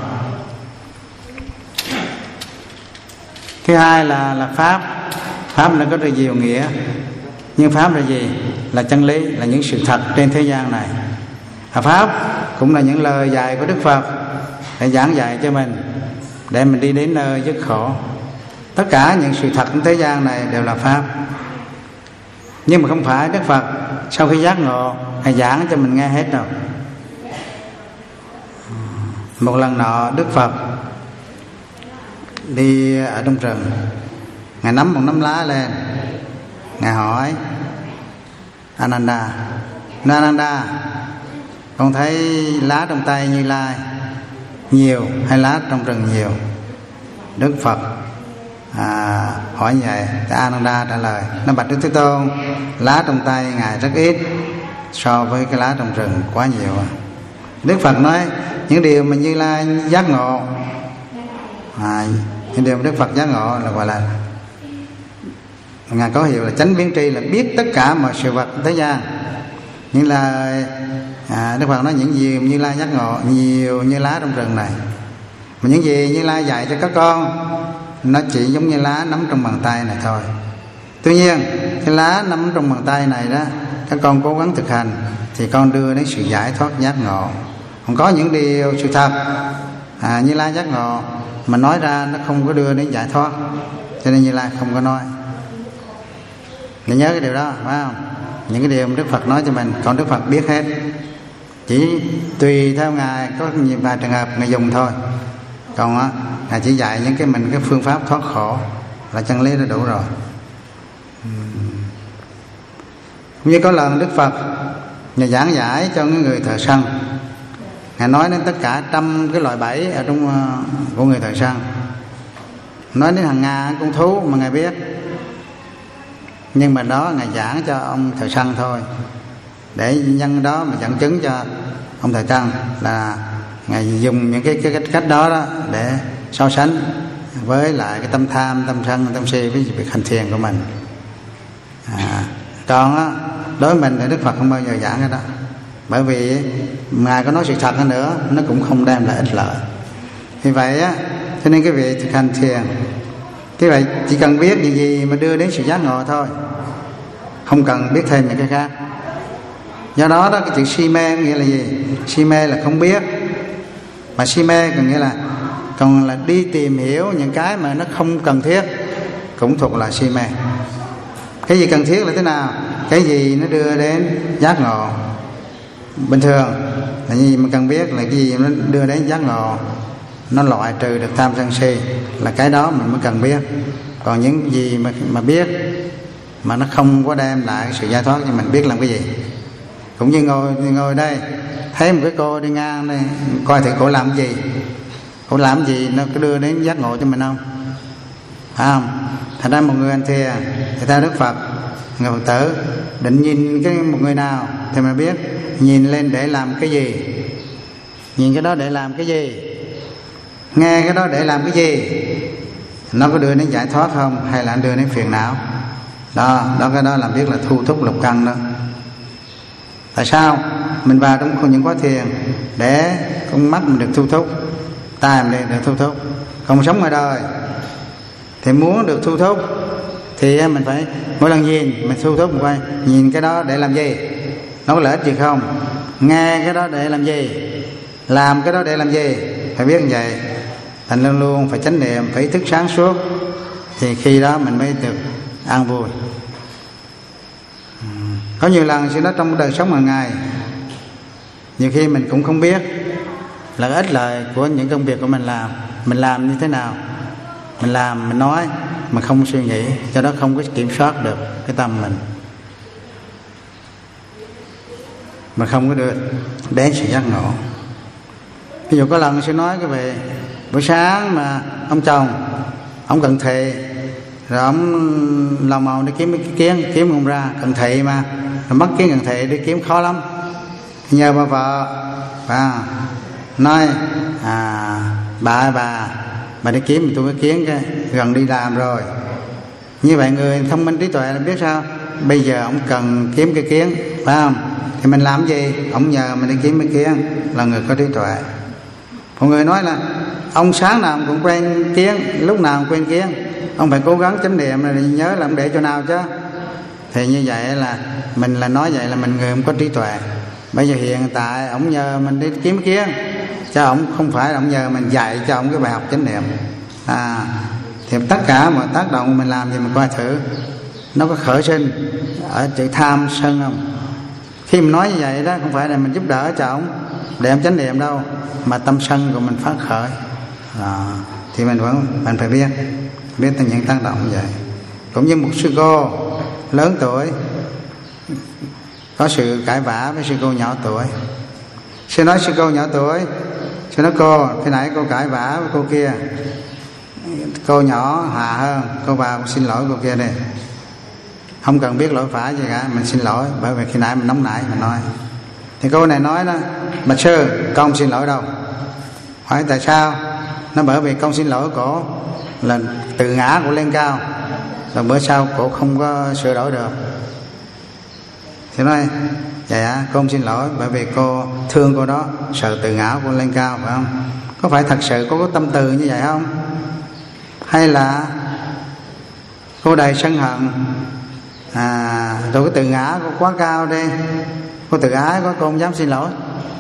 Thứ hai là là pháp. Pháp nó có rất nhiều nghĩa, nhưng pháp là gì? Là chân lý, là những sự thật trên thế gian này. À, pháp cũng là những lời dạy của Đức Phật để giảng dạy cho mình, để mình đi đến nơi dứt khổ. Tất cả những sự thật trên thế gian này đều là pháp. Nhưng mà không phải Đức Phật sau khi giác ngộ hay giảng cho mình nghe hết đâu. Một lần nọ Đức Phật đi ở trong rừng, Ngài nắm một nắm lá lên, Ngài hỏi Ananda: Ananda, con thấy lá trong tay Như Lai nhiều hay lá trong rừng nhiều? Đức Phật à, hỏi như vậy, Ananda trả lời: nó bạch Đức Thế Tôn, lá trong tay Ngài rất ít so với cái lá trong rừng quá nhiều. Đức Phật nói những điều mà Như Lai giác ngộ, à, những điều mà Đức Phật giác ngộ là gọi là Ngài có hiệu là chánh biến tri, là biết tất cả mọi sự vật thế gian. Những là à, Đức Phật nói những gì Như Lai giác ngộ nhiều như lá trong rừng này, mà những gì Như Lai dạy cho các con nó chỉ giống như lá nắm trong bàn tay này thôi. Tuy nhiên cái lá nắm trong bàn tay này đó, các con cố gắng thực hành thì con đưa đến sự giải thoát giác ngộ. Còn có những điều sự thật à, Như Lai giác ngộ mà nói ra nó không có đưa đến giải thoát, cho nên Như Lai không có nói. Để nhớ cái điều đó, phải không? Những cái điều mà Đức Phật nói cho mình, còn Đức Phật biết hết, chỉ tùy theo Ngài có nhiều vài trường hợp Ngài dùng thôi. Còn á, Ngài chỉ dạy những cái mình cái phương pháp thoát khổ là chân lý đã đủ rồi. Như có lần Đức Phật Ngài giảng giải cho những người thợ săn, Ngài nói đến tất cả trăm cái loại bẫy ở trong uh, của người thợ săn, nói đến hàng ngàn con thú mà Ngài biết. Nhưng mà đó Ngài giảng cho ông thợ săn thôi, để nhân đó mà dẫn chứng cho ông thợ săn là Ngài dùng những cái, cái, cái cách đó, đó để so sánh với lại cái tâm tham, tâm sân, tâm si với việc hành thiền của mình. à, Còn á, đối với mình thì Đức Phật không bao giờ giảng cái đó, bởi vì Ngài có nói sự thật hơn nữa nó cũng không đem lại ích lợi. Vì vậy á, cho nên cái việc thực hành thiền, cái vậy chỉ cần biết gì gì mà đưa đến sự giác ngộ thôi, không cần biết thêm những cái khác. Do đó đó, cái chữ si mê nghĩa là gì? Si mê là không biết, mà si mê còn nghĩa là còn là đi tìm hiểu những cái mà nó không cần thiết, cũng thuộc là si mê. Cái gì cần thiết là thế nào? Cái gì nó đưa đến giác ngộ. Bình thường là gì mà cần biết là cái gì nó đưa đến giác ngộ, nó loại trừ được tham sân si, là cái đó mình mới cần biết. Còn những gì mà mà biết mà nó không có đem lại sự giải thoát, nhưng mình biết làm cái gì? Cũng như ngồi ngồi đây thấy một cái cô đi ngang đây, coi thử cổ làm cái gì, cổ làm cái gì nó có đưa đến giác ngộ cho mình không? phải không? Thành ra một người ăn thiền thì theo Đức Phật, người Phật tử định nhìn cái một người nào thì mình biết nhìn lên để làm cái gì, nhìn cái đó để làm cái gì, nghe cái đó để làm cái gì, nó có đưa đến giải thoát không hay là đưa đến phiền não. Đó, đó cái đó là biết là thu thúc lục căn đó. Tại sao mình vào trong những khóa thiền để con mắt mình được thu thúc, tai mình được thu thúc. Còn sống ngoài đời thì muốn được thu thúc thì mình phải mỗi lần nhìn mình thu thúc một quay, nhìn cái đó để làm gì, nó có lợi ích gì không, nghe cái đó để làm gì, làm cái đó để làm gì, phải biết như vậy. Thành luôn luôn phải chánh niệm, phải ý thức sáng suốt, thì khi đó mình mới được an vui. Có nhiều lần sự đó trong đời sống hàng ngày, nhiều khi mình cũng không biết là ích lợi của những công việc của mình làm, mình làm như thế nào, mình làm mình nói mà không suy nghĩ, cho đó không có kiểm soát được cái tâm mình, mà không có được đến sự giác ngộ. Ví dụ có lần sư nói cái về buổi sáng mà ông chồng ông cận thị, rồi ông lòng màu đi kiếm cái kiến kiếm không ra, cận thị mà rồi mất kiến cận thị đi kiếm khó lắm, nhờ bà vợ và nói à, bà ơi bà bà đi kiếm tôi cái kiến cái gần đi làm rồi. Như vậy người thông minh trí tuệ là biết sao bây giờ ông cần kiếm cái kiến, phải không, thì mình làm gì, ông nhờ mình đi kiếm cái kiến, là người có trí tuệ. Một người nói là ông sáng nào cũng quen kiến, lúc nào cũng quen kiến, ông phải cố gắng chánh niệm rồi nhớ là ông để chỗ nào chứ. Thì như vậy là mình là nói vậy là mình người không có trí tuệ. Bây giờ hiện tại ông nhờ mình đi kiếm kiến, chứ ông không phải là ông nhờ mình dạy cho ông cái bài học chánh niệm. À, thì tất cả mọi tác động mình làm gì mình coi thử nó có khởi sinh ở chữ tham sân không. Khi mình nói như vậy đó không phải là mình giúp đỡ cho ông để ông chánh niệm đâu, mà tâm sân của mình phát khởi. À, thì mình vẫn mình phải biết biết từ những tác động như vậy. Cũng như một sư cô lớn tuổi có sự cãi vã với sư cô nhỏ tuổi, sư nói sư cô nhỏ tuổi, sư nói cô khi nãy cô cãi vã với cô kia, cô nhỏ hà hơn, cô vào xin lỗi cô kia đi, không cần biết lỗi phải gì cả, mình xin lỗi bởi vì khi nãy mình nóng nảy mình nói. Thì cô này nói đó, bạch sư con không xin lỗi đâu. Hỏi tại sao? Nó bởi vì con xin lỗi cổ là tự ngã của lên cao, rồi bữa sau cổ không có sửa đổi được. Thì nói dạ cô không xin lỗi bởi vì cô thương cô đó, sợ tự ngã của lên cao, phải không? Có phải thật sự cô có tâm từ như vậy không? Hay là cô đầy sân hận, à, rồi cái tự ngã cô quá cao đi, cô tự ái quá cô không dám xin lỗi.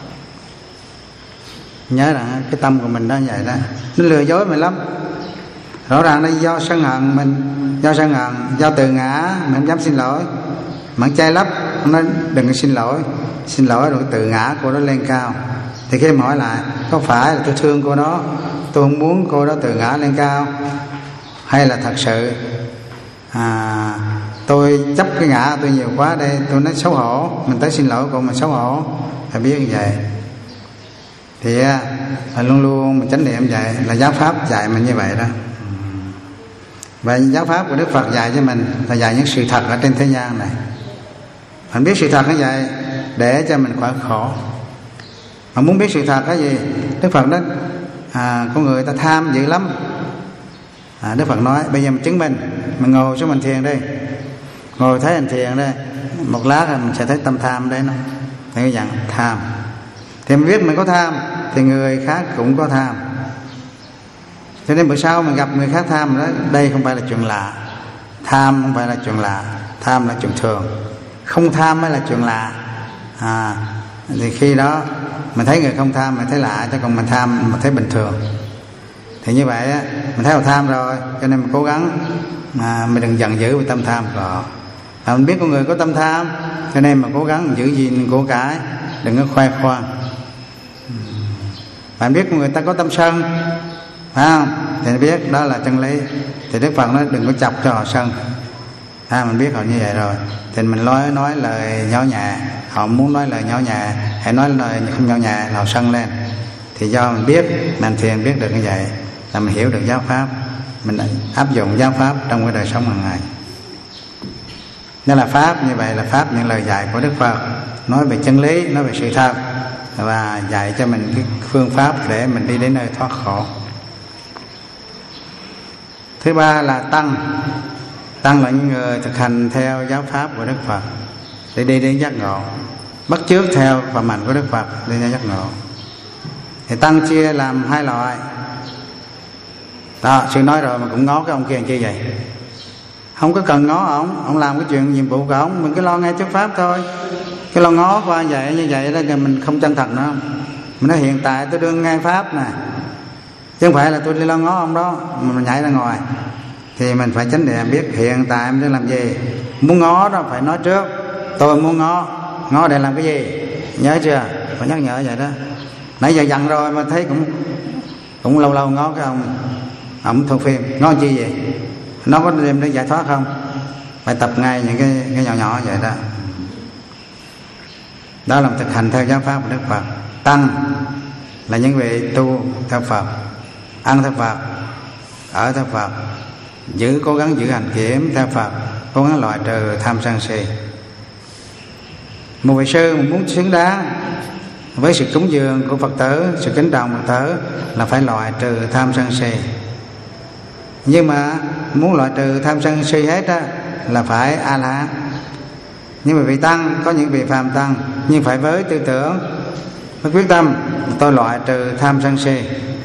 Nhớ rằng cái tâm của mình đó như vậy đó, nó lừa dối mình lắm. Rõ ràng đây do sân hận mình, do sân hận, do tự ngã mình không dám xin lỗi, mà chay lấp nó đừng có xin lỗi, xin lỗi rồi tự ngã cô đó lên cao. Thì khi mà hỏi lại có phải là tôi thương cô đó, tôi không muốn cô đó tự ngã lên cao, hay là thật sự à, tôi chấp cái ngã tôi nhiều quá đây, tôi nói xấu hổ, mình tới xin lỗi cô mà xấu hổ. Phải biết như vậy. Thì à, luôn luôn mình chánh niệm vậy là giáo pháp dạy mình như vậy đó. Và giáo pháp của Đức Phật dạy cho mình là dạy những sự thật ở trên thế gian này. Mình biết sự thật như vậy để cho mình khỏi khổ. Mà muốn biết sự thật cái gì, Đức Phật đó à, con người ta tham dữ lắm. à, Đức Phật nói bây giờ mình chứng minh, mình ngồi xuống mình thiền đi, ngồi thấy hành thiền đây, một lát rồi mình sẽ thấy tâm tham đấy, nó thấy cái dạng tham. Thì mình biết mình có tham thì người khác cũng có tham. Cho nên bữa sau mình gặp người khác tham đó, đây không phải là chuyện lạ. Tham không phải là chuyện lạ, tham là chuyện thường. Không tham mới là chuyện lạ. à, Thì khi đó mình thấy người không tham mình thấy lạ, chứ còn mình tham mình thấy bình thường. Thì như vậy á, mình thấy họ tham rồi, cho nên mình cố gắng mà mình đừng giận dữ với tâm tham của họ. À, mình biết con người có tâm tham, cho nên mình cố gắng mình giữ gìn của cái, đừng có khoe khoang. Bạn biết con người ta có tâm sân, phải không? Thì biết đó là chân lý. Thì Đức Phật nói đừng có chọc cho họ sân. À, mình biết họ như vậy rồi, thì mình nói nói lời nhỏ nhẹ. Họ muốn nói lời nhỏ nhẹ, hãy nói lời không nhỏ nhẹ, họ sân lên. Thì do mình biết, mình thiền biết được như vậy là mình hiểu được giáo pháp. mình áp dụng giáo pháp trong cái đời sống hàng ngày. Đó là pháp, như vậy là pháp những lời dạy của Đức Phật, nói về chân lý, nói về sự thật và dạy cho mình cái phương pháp để mình đi đến nơi thoát khổ. Thứ ba là tăng. Tăng là những người thực hành theo giáo pháp của Đức Phật để đi đến giác ngộ, bắt chước theo phạm hạnh của Đức Phật đi đến giác ngộ. Thì tăng chia làm hai loại. Đó, sư nói rồi mà cũng ngó cái ông kia làm chi vậy? Không có cần ngó ổng, ổng làm cái chuyện nhiệm vụ của ổng, mình cứ lo nghe chánh pháp thôi. Cái lo ngó qua vậy như vậy là mình không chân thật nữa. Mình nói hiện tại tôi đương nghe pháp nè, chứ không phải là tôi đi lo ngó ông đó mà mình nhảy ra ngoài. Thì mình phải chánh niệm biết hiện tại em đang làm gì. Muốn ngó đó phải nói trước, tôi muốn ngó, ngó để làm cái gì, nhớ chưa? Phải nhắc nhở vậy đó. Nãy giờ dặn rồi mà thấy cũng cũng lâu lâu ngó cái ông ổng thu phim, ngó chi vậy? Nó có đem đến giải thoát không? Phải tập ngay những cái, cái nhỏ nhỏ vậy đó. Đó là thực hành theo giáo pháp của Đức Phật. Tăng là những vị tu theo Phật, ăn theo Phật, ở theo Phật, giữ cố gắng giữ hành kiểm theo Phật, cố gắng loại trừ tham sân si. Một vị sư muốn xứng đáng với sự cúng dường của Phật tử, sự kính trọng Phật tử là phải loại trừ tham sân si. Nhưng mà muốn loại trừ tham sân si hết á là phải A La Hán. Nhưng mà vị tăng, có những vị phàm tăng, nhưng phải với tư tưởng, với quyết tâm tôi loại trừ tham sân si,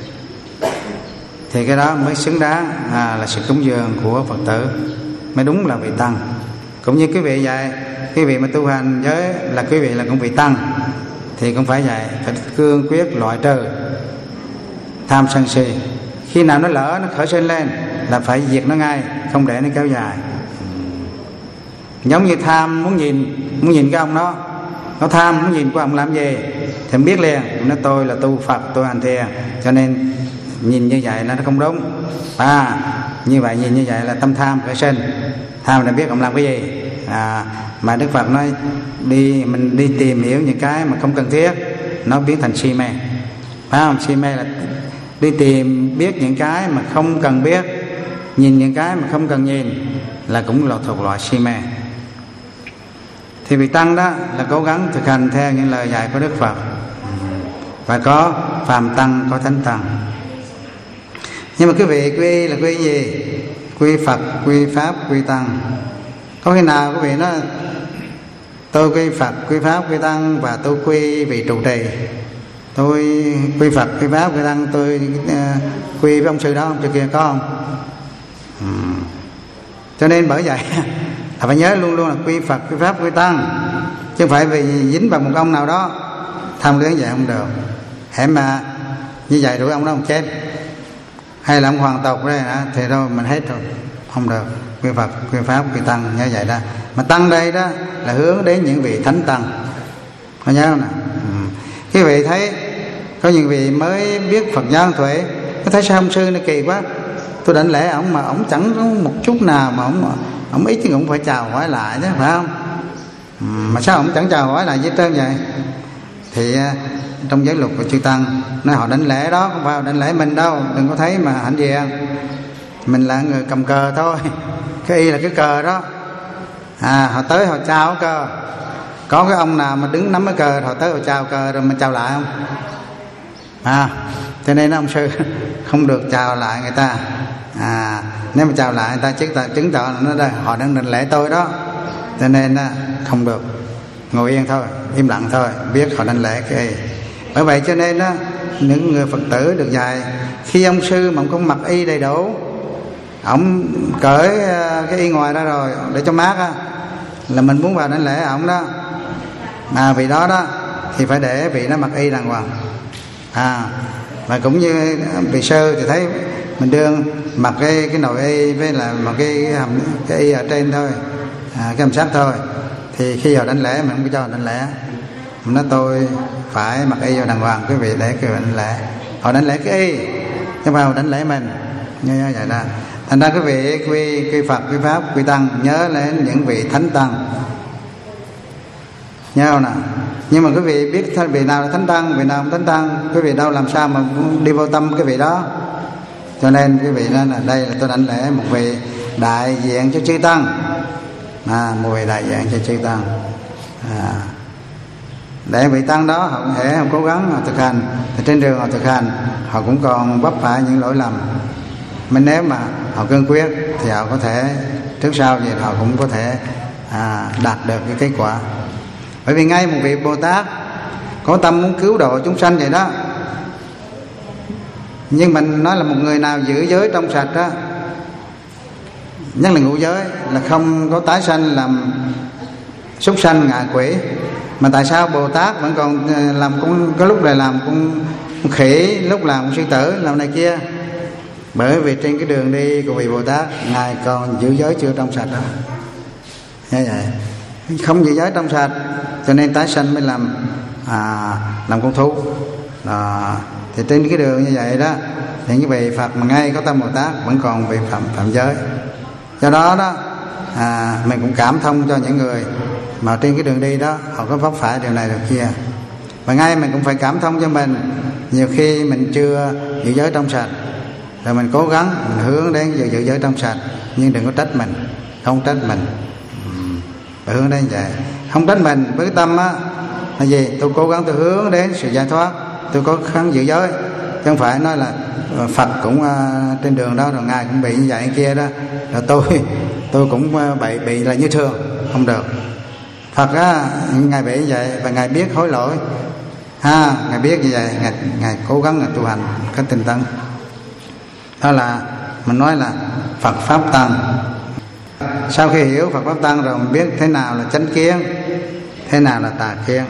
thì cái đó mới xứng đáng à, là sự cúng dường của Phật tử, mới đúng là vị tăng. Cũng như quý vị vậy, quý vị mà tu hành giới là quý vị là cũng vị tăng, thì cũng phải vậy, phải cương quyết loại trừ tham sân si. Khi nào nó lỡ nó khởi sinh lên là phải diệt nó ngay, không để nó kéo dài. Giống như tham muốn nhìn muốn nhìn cái ông đó, nó tham muốn nhìn của ông làm gì thì em biết liền, nó tôi là tu Phật, tôi hành thiền, cho nên nhìn như vậy là nó không đúng. À như vậy nhìn như vậy là tâm tham khởi sinh, tham là biết ông làm cái gì. À, mà Đức Phật nói đi mình đi tìm hiểu những cái mà không cần thiết, nó biến thành si mê. Phải không? Si mê là đi tìm biết những cái mà không cần biết, nhìn những cái mà không cần nhìn, là cũng là thuộc loại si mê. Thì vị tăng đó là cố gắng thực hành theo những lời dạy của Đức Phật. Và có phàm tăng, có thánh tăng. Nhưng mà quý vị quy là quy gì? Quy Phật, quy Pháp, quy Tăng. Có khi nào quý vị nói tôi quy Phật, quy Pháp, quy Tăng và tôi quy vị trụ trì, tôi quy Phật, quy Pháp, quy Tăng, tôi uh, quy với ông sư đó, ông sư kia có không? uhm. Cho nên bởi vậy là phải nhớ luôn luôn là quy Phật, quy Pháp, quy Tăng, chứ không phải vì dính vào một ông nào đó tham luyến vậy không được. Hễ mà như vậy rồi ông đó ông chết, hay là ông hoàng tộc đây hả, thì đâu mình hết rồi, không được. Quy Phật, quy Pháp, quy Tăng, nhớ vậy đó. Mà tăng đây đó là hướng đến những vị thánh tăng, có nhớ không nào? Ừ. Quý vị thấy có những vị mới biết Phật giáo thuế, có thấy sao ông sư này kỳ quá, tôi định lễ ổng mà ổng chẳng có một chút nào mà ổng ổng ít chứ cũng phải chào hỏi lại chứ, phải không? Ừ. Mà sao ổng chẳng chào hỏi lại với trơn vậy? Thì trong giới luật của chư tăng nói họ đánh lễ đó, không phải đánh lễ mình đâu, đừng có thấy mà hạnh diện. Mình là người cầm cờ thôi, cái y là cái cờ đó. À, họ tới họ chào cờ, có cái ông nào mà đứng nắm cái cờ họ tới họ chào cờ rồi mình chào lại không? À, cho nên ông sư không được chào lại người ta. À, nếu mà chào lại người ta chứng tỏ, chứng tỏ là nó đây, họ đang định lễ tôi đó, cho nên không được. Ngồi yên thôi, im lặng thôi, biết họ đang lễ cái. Bởi vậy cho nên đó, những người Phật tử được dạy, khi ông sư mà ông không mặc y đầy đủ, ông cởi cái y ngoài ra rồi để cho mát á, là mình muốn vào đánh lễ ổng đó, mà vì đó đó thì phải để vị nó mặc y đàng hoàng. À, và cũng như vị sư thì thấy mình đương mặc cái cái nội y với là mặc cái hầm cái y ở trên thôi, à, cái hầm sắt thôi, thì khi họ đánh lễ mình không có cho họ đánh lễ. Mình nói tôi phải mặc y vào đàng hoàng, quý vị để kêu đánh lễ, họ đánh lễ cái y chứ vào đánh lễ mình, như vậy đó. Thành ra quý vị quy quy Phật, quy Pháp, quy Tăng, nhớ lên những vị thánh tăng, nhớ không nào? Nhưng mà quý vị biết vị nào là thánh tăng, vị nào không thánh tăng, quý vị đâu làm sao mà đi vô tâm cái vị đó. Cho nên cái vị đó là đây là tôi đảnh lễ một vị đại diện cho chư tăng, à, một vị đại diện cho chư tăng. À, để vị tăng đó họ cũng thể họ cố gắng họ thực hành, thì trên đường họ thực hành họ cũng còn vấp phải những lỗi lầm, mà nếu mà họ cương quyết thì họ có thể trước sau gì họ cũng có thể à, đạt được cái kết quả. Bởi vì ngay một vị Bồ Tát có tâm muốn cứu độ chúng sanh vậy đó, nhưng mình nói là một người nào giữ giới trong sạch đó, nhất là ngũ giới, là không có tái sanh làm súc sanh ngạ quỷ. Mà tại sao Bồ Tát vẫn còn làm cũng có lúc này làm cũng khỉ, lúc làm cũng sư tử, làm này kia? Bởi vì trên cái đường đi của vị Bồ Tát, ngài còn giữ giới chưa trong sạch đó. Như vậy, không giữ giới trong sạch, cho nên tái sanh mới làm à, làm con thú. Đó. Thì trên cái đường như vậy đó, những cái vị Phật mà ngay có tâm Bồ Tát vẫn còn bị phạm phạm giới. Do đó đó à, mình cũng cảm thông cho những người mà trên cái đường đi đó họ có vấp phải điều này điều kia, và ngay mình cũng phải cảm thông cho mình. Nhiều khi mình chưa giữ giới trong sạch, rồi mình cố gắng mình hướng đến giữ, giữ giới trong sạch, nhưng đừng có trách mình, không trách mình, phải hướng đến vậy. Không trách mình với cái tâm á là gì? Tôi cố gắng tôi hướng đến sự giải thoát, tôi có kháng giữ giới, chứ không phải nói là Phật cũng uh, trên đường đó rồi ngài cũng bị như vậy kia đó, rồi tôi tôi cũng uh, bị bị là như thường, không được. Phật á, ngài bị như vậy và ngài biết hối lỗi, ha, ngài biết như vậy, ngài ngài cố gắng ngài tu hành cách tinh tấn. Đó là mình nói là Phật pháp tăng. Sau khi hiểu Phật pháp tăng rồi mình biết thế nào là chánh kiến, thế nào là tà kiến.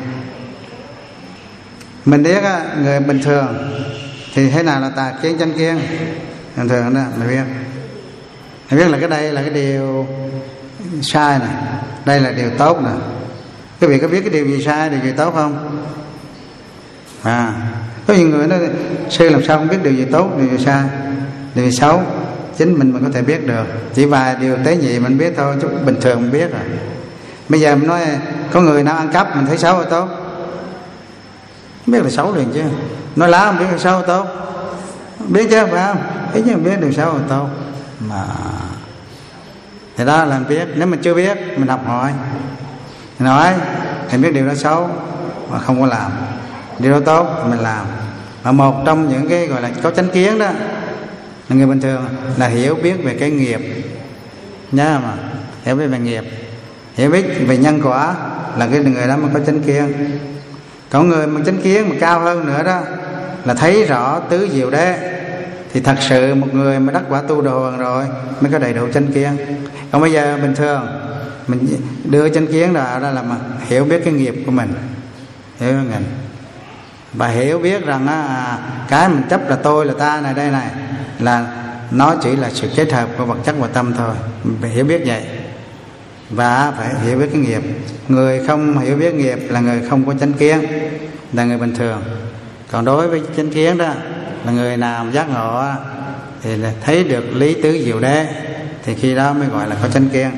Mình biết á, người bình thường thì thế nào là tà kiến chánh kiến bình thường đó mình biết. Mình biết là cái đây là cái điều sai này, đây là điều tốt nè. Quý vị có biết cái điều gì sai, điều gì tốt không? À, có nhiều người nói sư làm sao không biết điều gì tốt, điều gì sai, điều gì xấu. Chính mình mình có thể biết được, chỉ vài điều tế nhị mình biết thôi, chút bình thường mình biết rồi. Bây giờ mình nói có người nào ăn cắp mình thấy xấu hay tốt, không biết là xấu liền chứ. Nói lá không biết là xấu hay tốt, biết chứ phải không? Biết chứ, biết điều xấu hay tốt mà. Thì đó là mình biết. Nếu mình chưa biết mình học hỏi, mình nói thì biết điều đó xấu mà không có làm, điều đó tốt mình làm. Mà một trong những cái gọi là có chánh kiến đó là người bình thường là hiểu biết về cái nghiệp nhá, mà hiểu biết về nghiệp, hiểu biết về nhân quả là cái người đó mới có chánh kiến. Còn người mà chánh kiến mà cao hơn nữa đó là thấy rõ tứ diệu đế, thì thật sự một người mà đắc quả tu đồ rồi mới có đầy đủ chánh kiến. Còn bây giờ bình thường mình đưa chánh kiến ra đó là mà hiểu biết cái nghiệp của mình, hiểu mình, và hiểu biết rằng á, cái mình chấp là tôi là ta này đây này là nó chỉ là sự kết hợp của vật chất và tâm thôi. Mình phải hiểu biết vậy, và phải hiểu biết cái nghiệp. Người không hiểu biết nghiệp là người không có chánh kiến, là người bình thường. Còn đối với chánh kiến đó là người nào giác ngộ thì thấy được lý tứ diệu đế, thì khi đó mới gọi là có chánh kiến.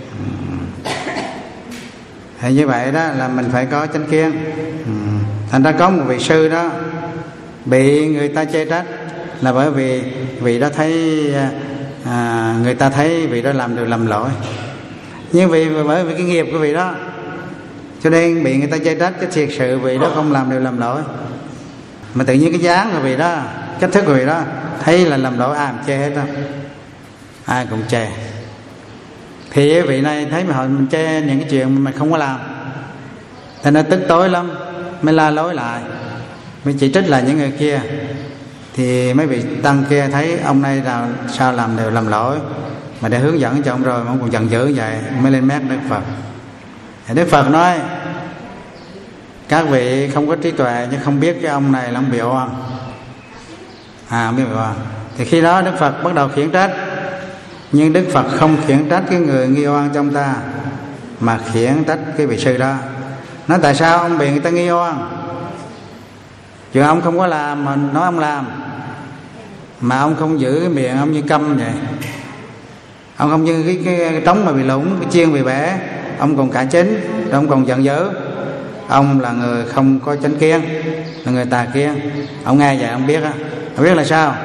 Thì như vậy đó là mình phải có chánh kiến. Thành ra có một vị sư đó bị người ta chê trách là bởi vì vị đó thấy à, người ta thấy vị đó làm điều lầm lỗi, nhưng vì bởi vì cái nghiệp của vị đó cho nên bị người ta chê trách, chứ thiệt sự vị đó không làm điều lầm lỗi. Mà tự nhiên cái dáng của vị đó, cách thức của vị đó thấy là lầm lỗi, ai cũng chê hết đó, ai cũng chê. Thì vị này thấy mà họ mình chê những cái chuyện mà mình không có làm, thành ra tức tối lắm, mới la lối lại, mới chỉ trích lại những người kia. Thì mấy vị tăng kia thấy ông này là sao làm đều làm lỗi, mà để hướng dẫn cho ông rồi mà ông còn giận dữ vậy, mới lên mét Đức Phật. Thì Đức Phật nói các vị không có trí tuệ nhưng không biết cái ông này là ông bị oan. À, ông biết bị oan. Thì khi đó Đức Phật bắt đầu khiển trách, nhưng Đức Phật không khiển trách cái người nghi oan trong ta, mà khiển trách cái vị sư đó. Nói tại sao ông bị người ta nghi oan, chuyện ông không có làm mà nói ông làm, mà ông không giữ cái miệng ông như câm vậy. Ông không như cái, cái, cái trống mà bị lủng, cái chiên bị bẻ, ông còn cải chính, rồi ông còn giận dữ. Ông là người không có chánh kiến, là người tà kiến. Ông nghe vậy ông biết á, ông biết là sao?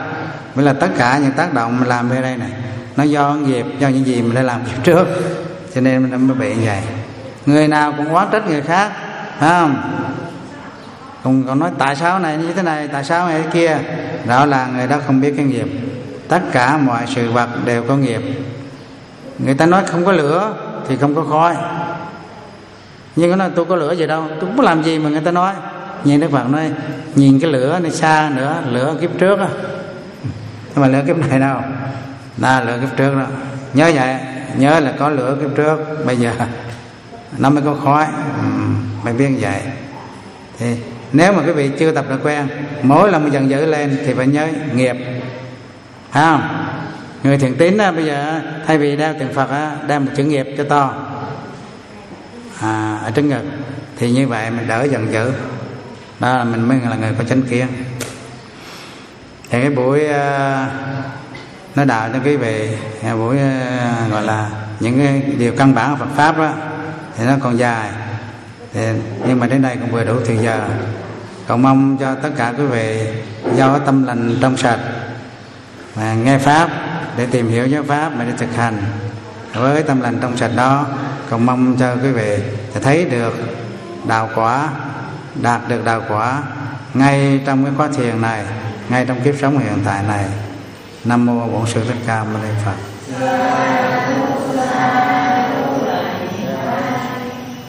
Vậy là tất cả những tác động mình làm ở đây này nó do nghiệp, do những gì mình đã làm kiếp trước, cho nên mình mới bị như vậy. Người nào cũng oán trách người khác, phải không? Còn còn nói tại sao này như thế này, tại sao này thế kia, rõ là người đó không biết cái nghiệp. Tất cả mọi sự vật đều có nghiệp. Người ta nói không có lửa thì không có khói, nhưng nói tôi có lửa gì đâu, tôi không có làm gì mà người ta nói. Nhưng Đức Phật nói nhìn cái lửa này xa nữa, lửa kiếp trước á, nhưng mà lửa kiếp này đâu, là lửa kiếp trước đó. Nhớ vậy, nhớ là có lửa kiếp trước, bây giờ nó mới có khói. Mày biết như vậy. Thì nếu mà quý vị chưa tập được quen, mỗi lần mình dần dữ lên thì phải nhớ nghiệp, phải không? Người thiện tín á, bây giờ thay vì đeo tiền Phật á, đeo một chữ nghiệp cho to à, ở trên ngực, thì như vậy mình đỡ dần dữ. Đó là mình mới là người có chánh kiến. Thì cái buổi uh, nói đạo cho quý vị, buổi uh, gọi là những cái điều căn bản của Phật pháp đó, thì nó còn dài, thì, nhưng mà đến đây cũng vừa đủ thời giờ. Cầu mong cho tất cả quý vị do tâm lành trong sạch mà nghe pháp để tìm hiểu giáo pháp mà để thực hành. Với tâm lành trong sạch đó, cầu mong cho quý vị thấy được đạo quả, đạt được đạo quả ngay trong cái khóa thiền này, ngay trong kiếp sống hiện tại này. Nam mô Bổn Sư Thích Ca Mâu Ni Phật.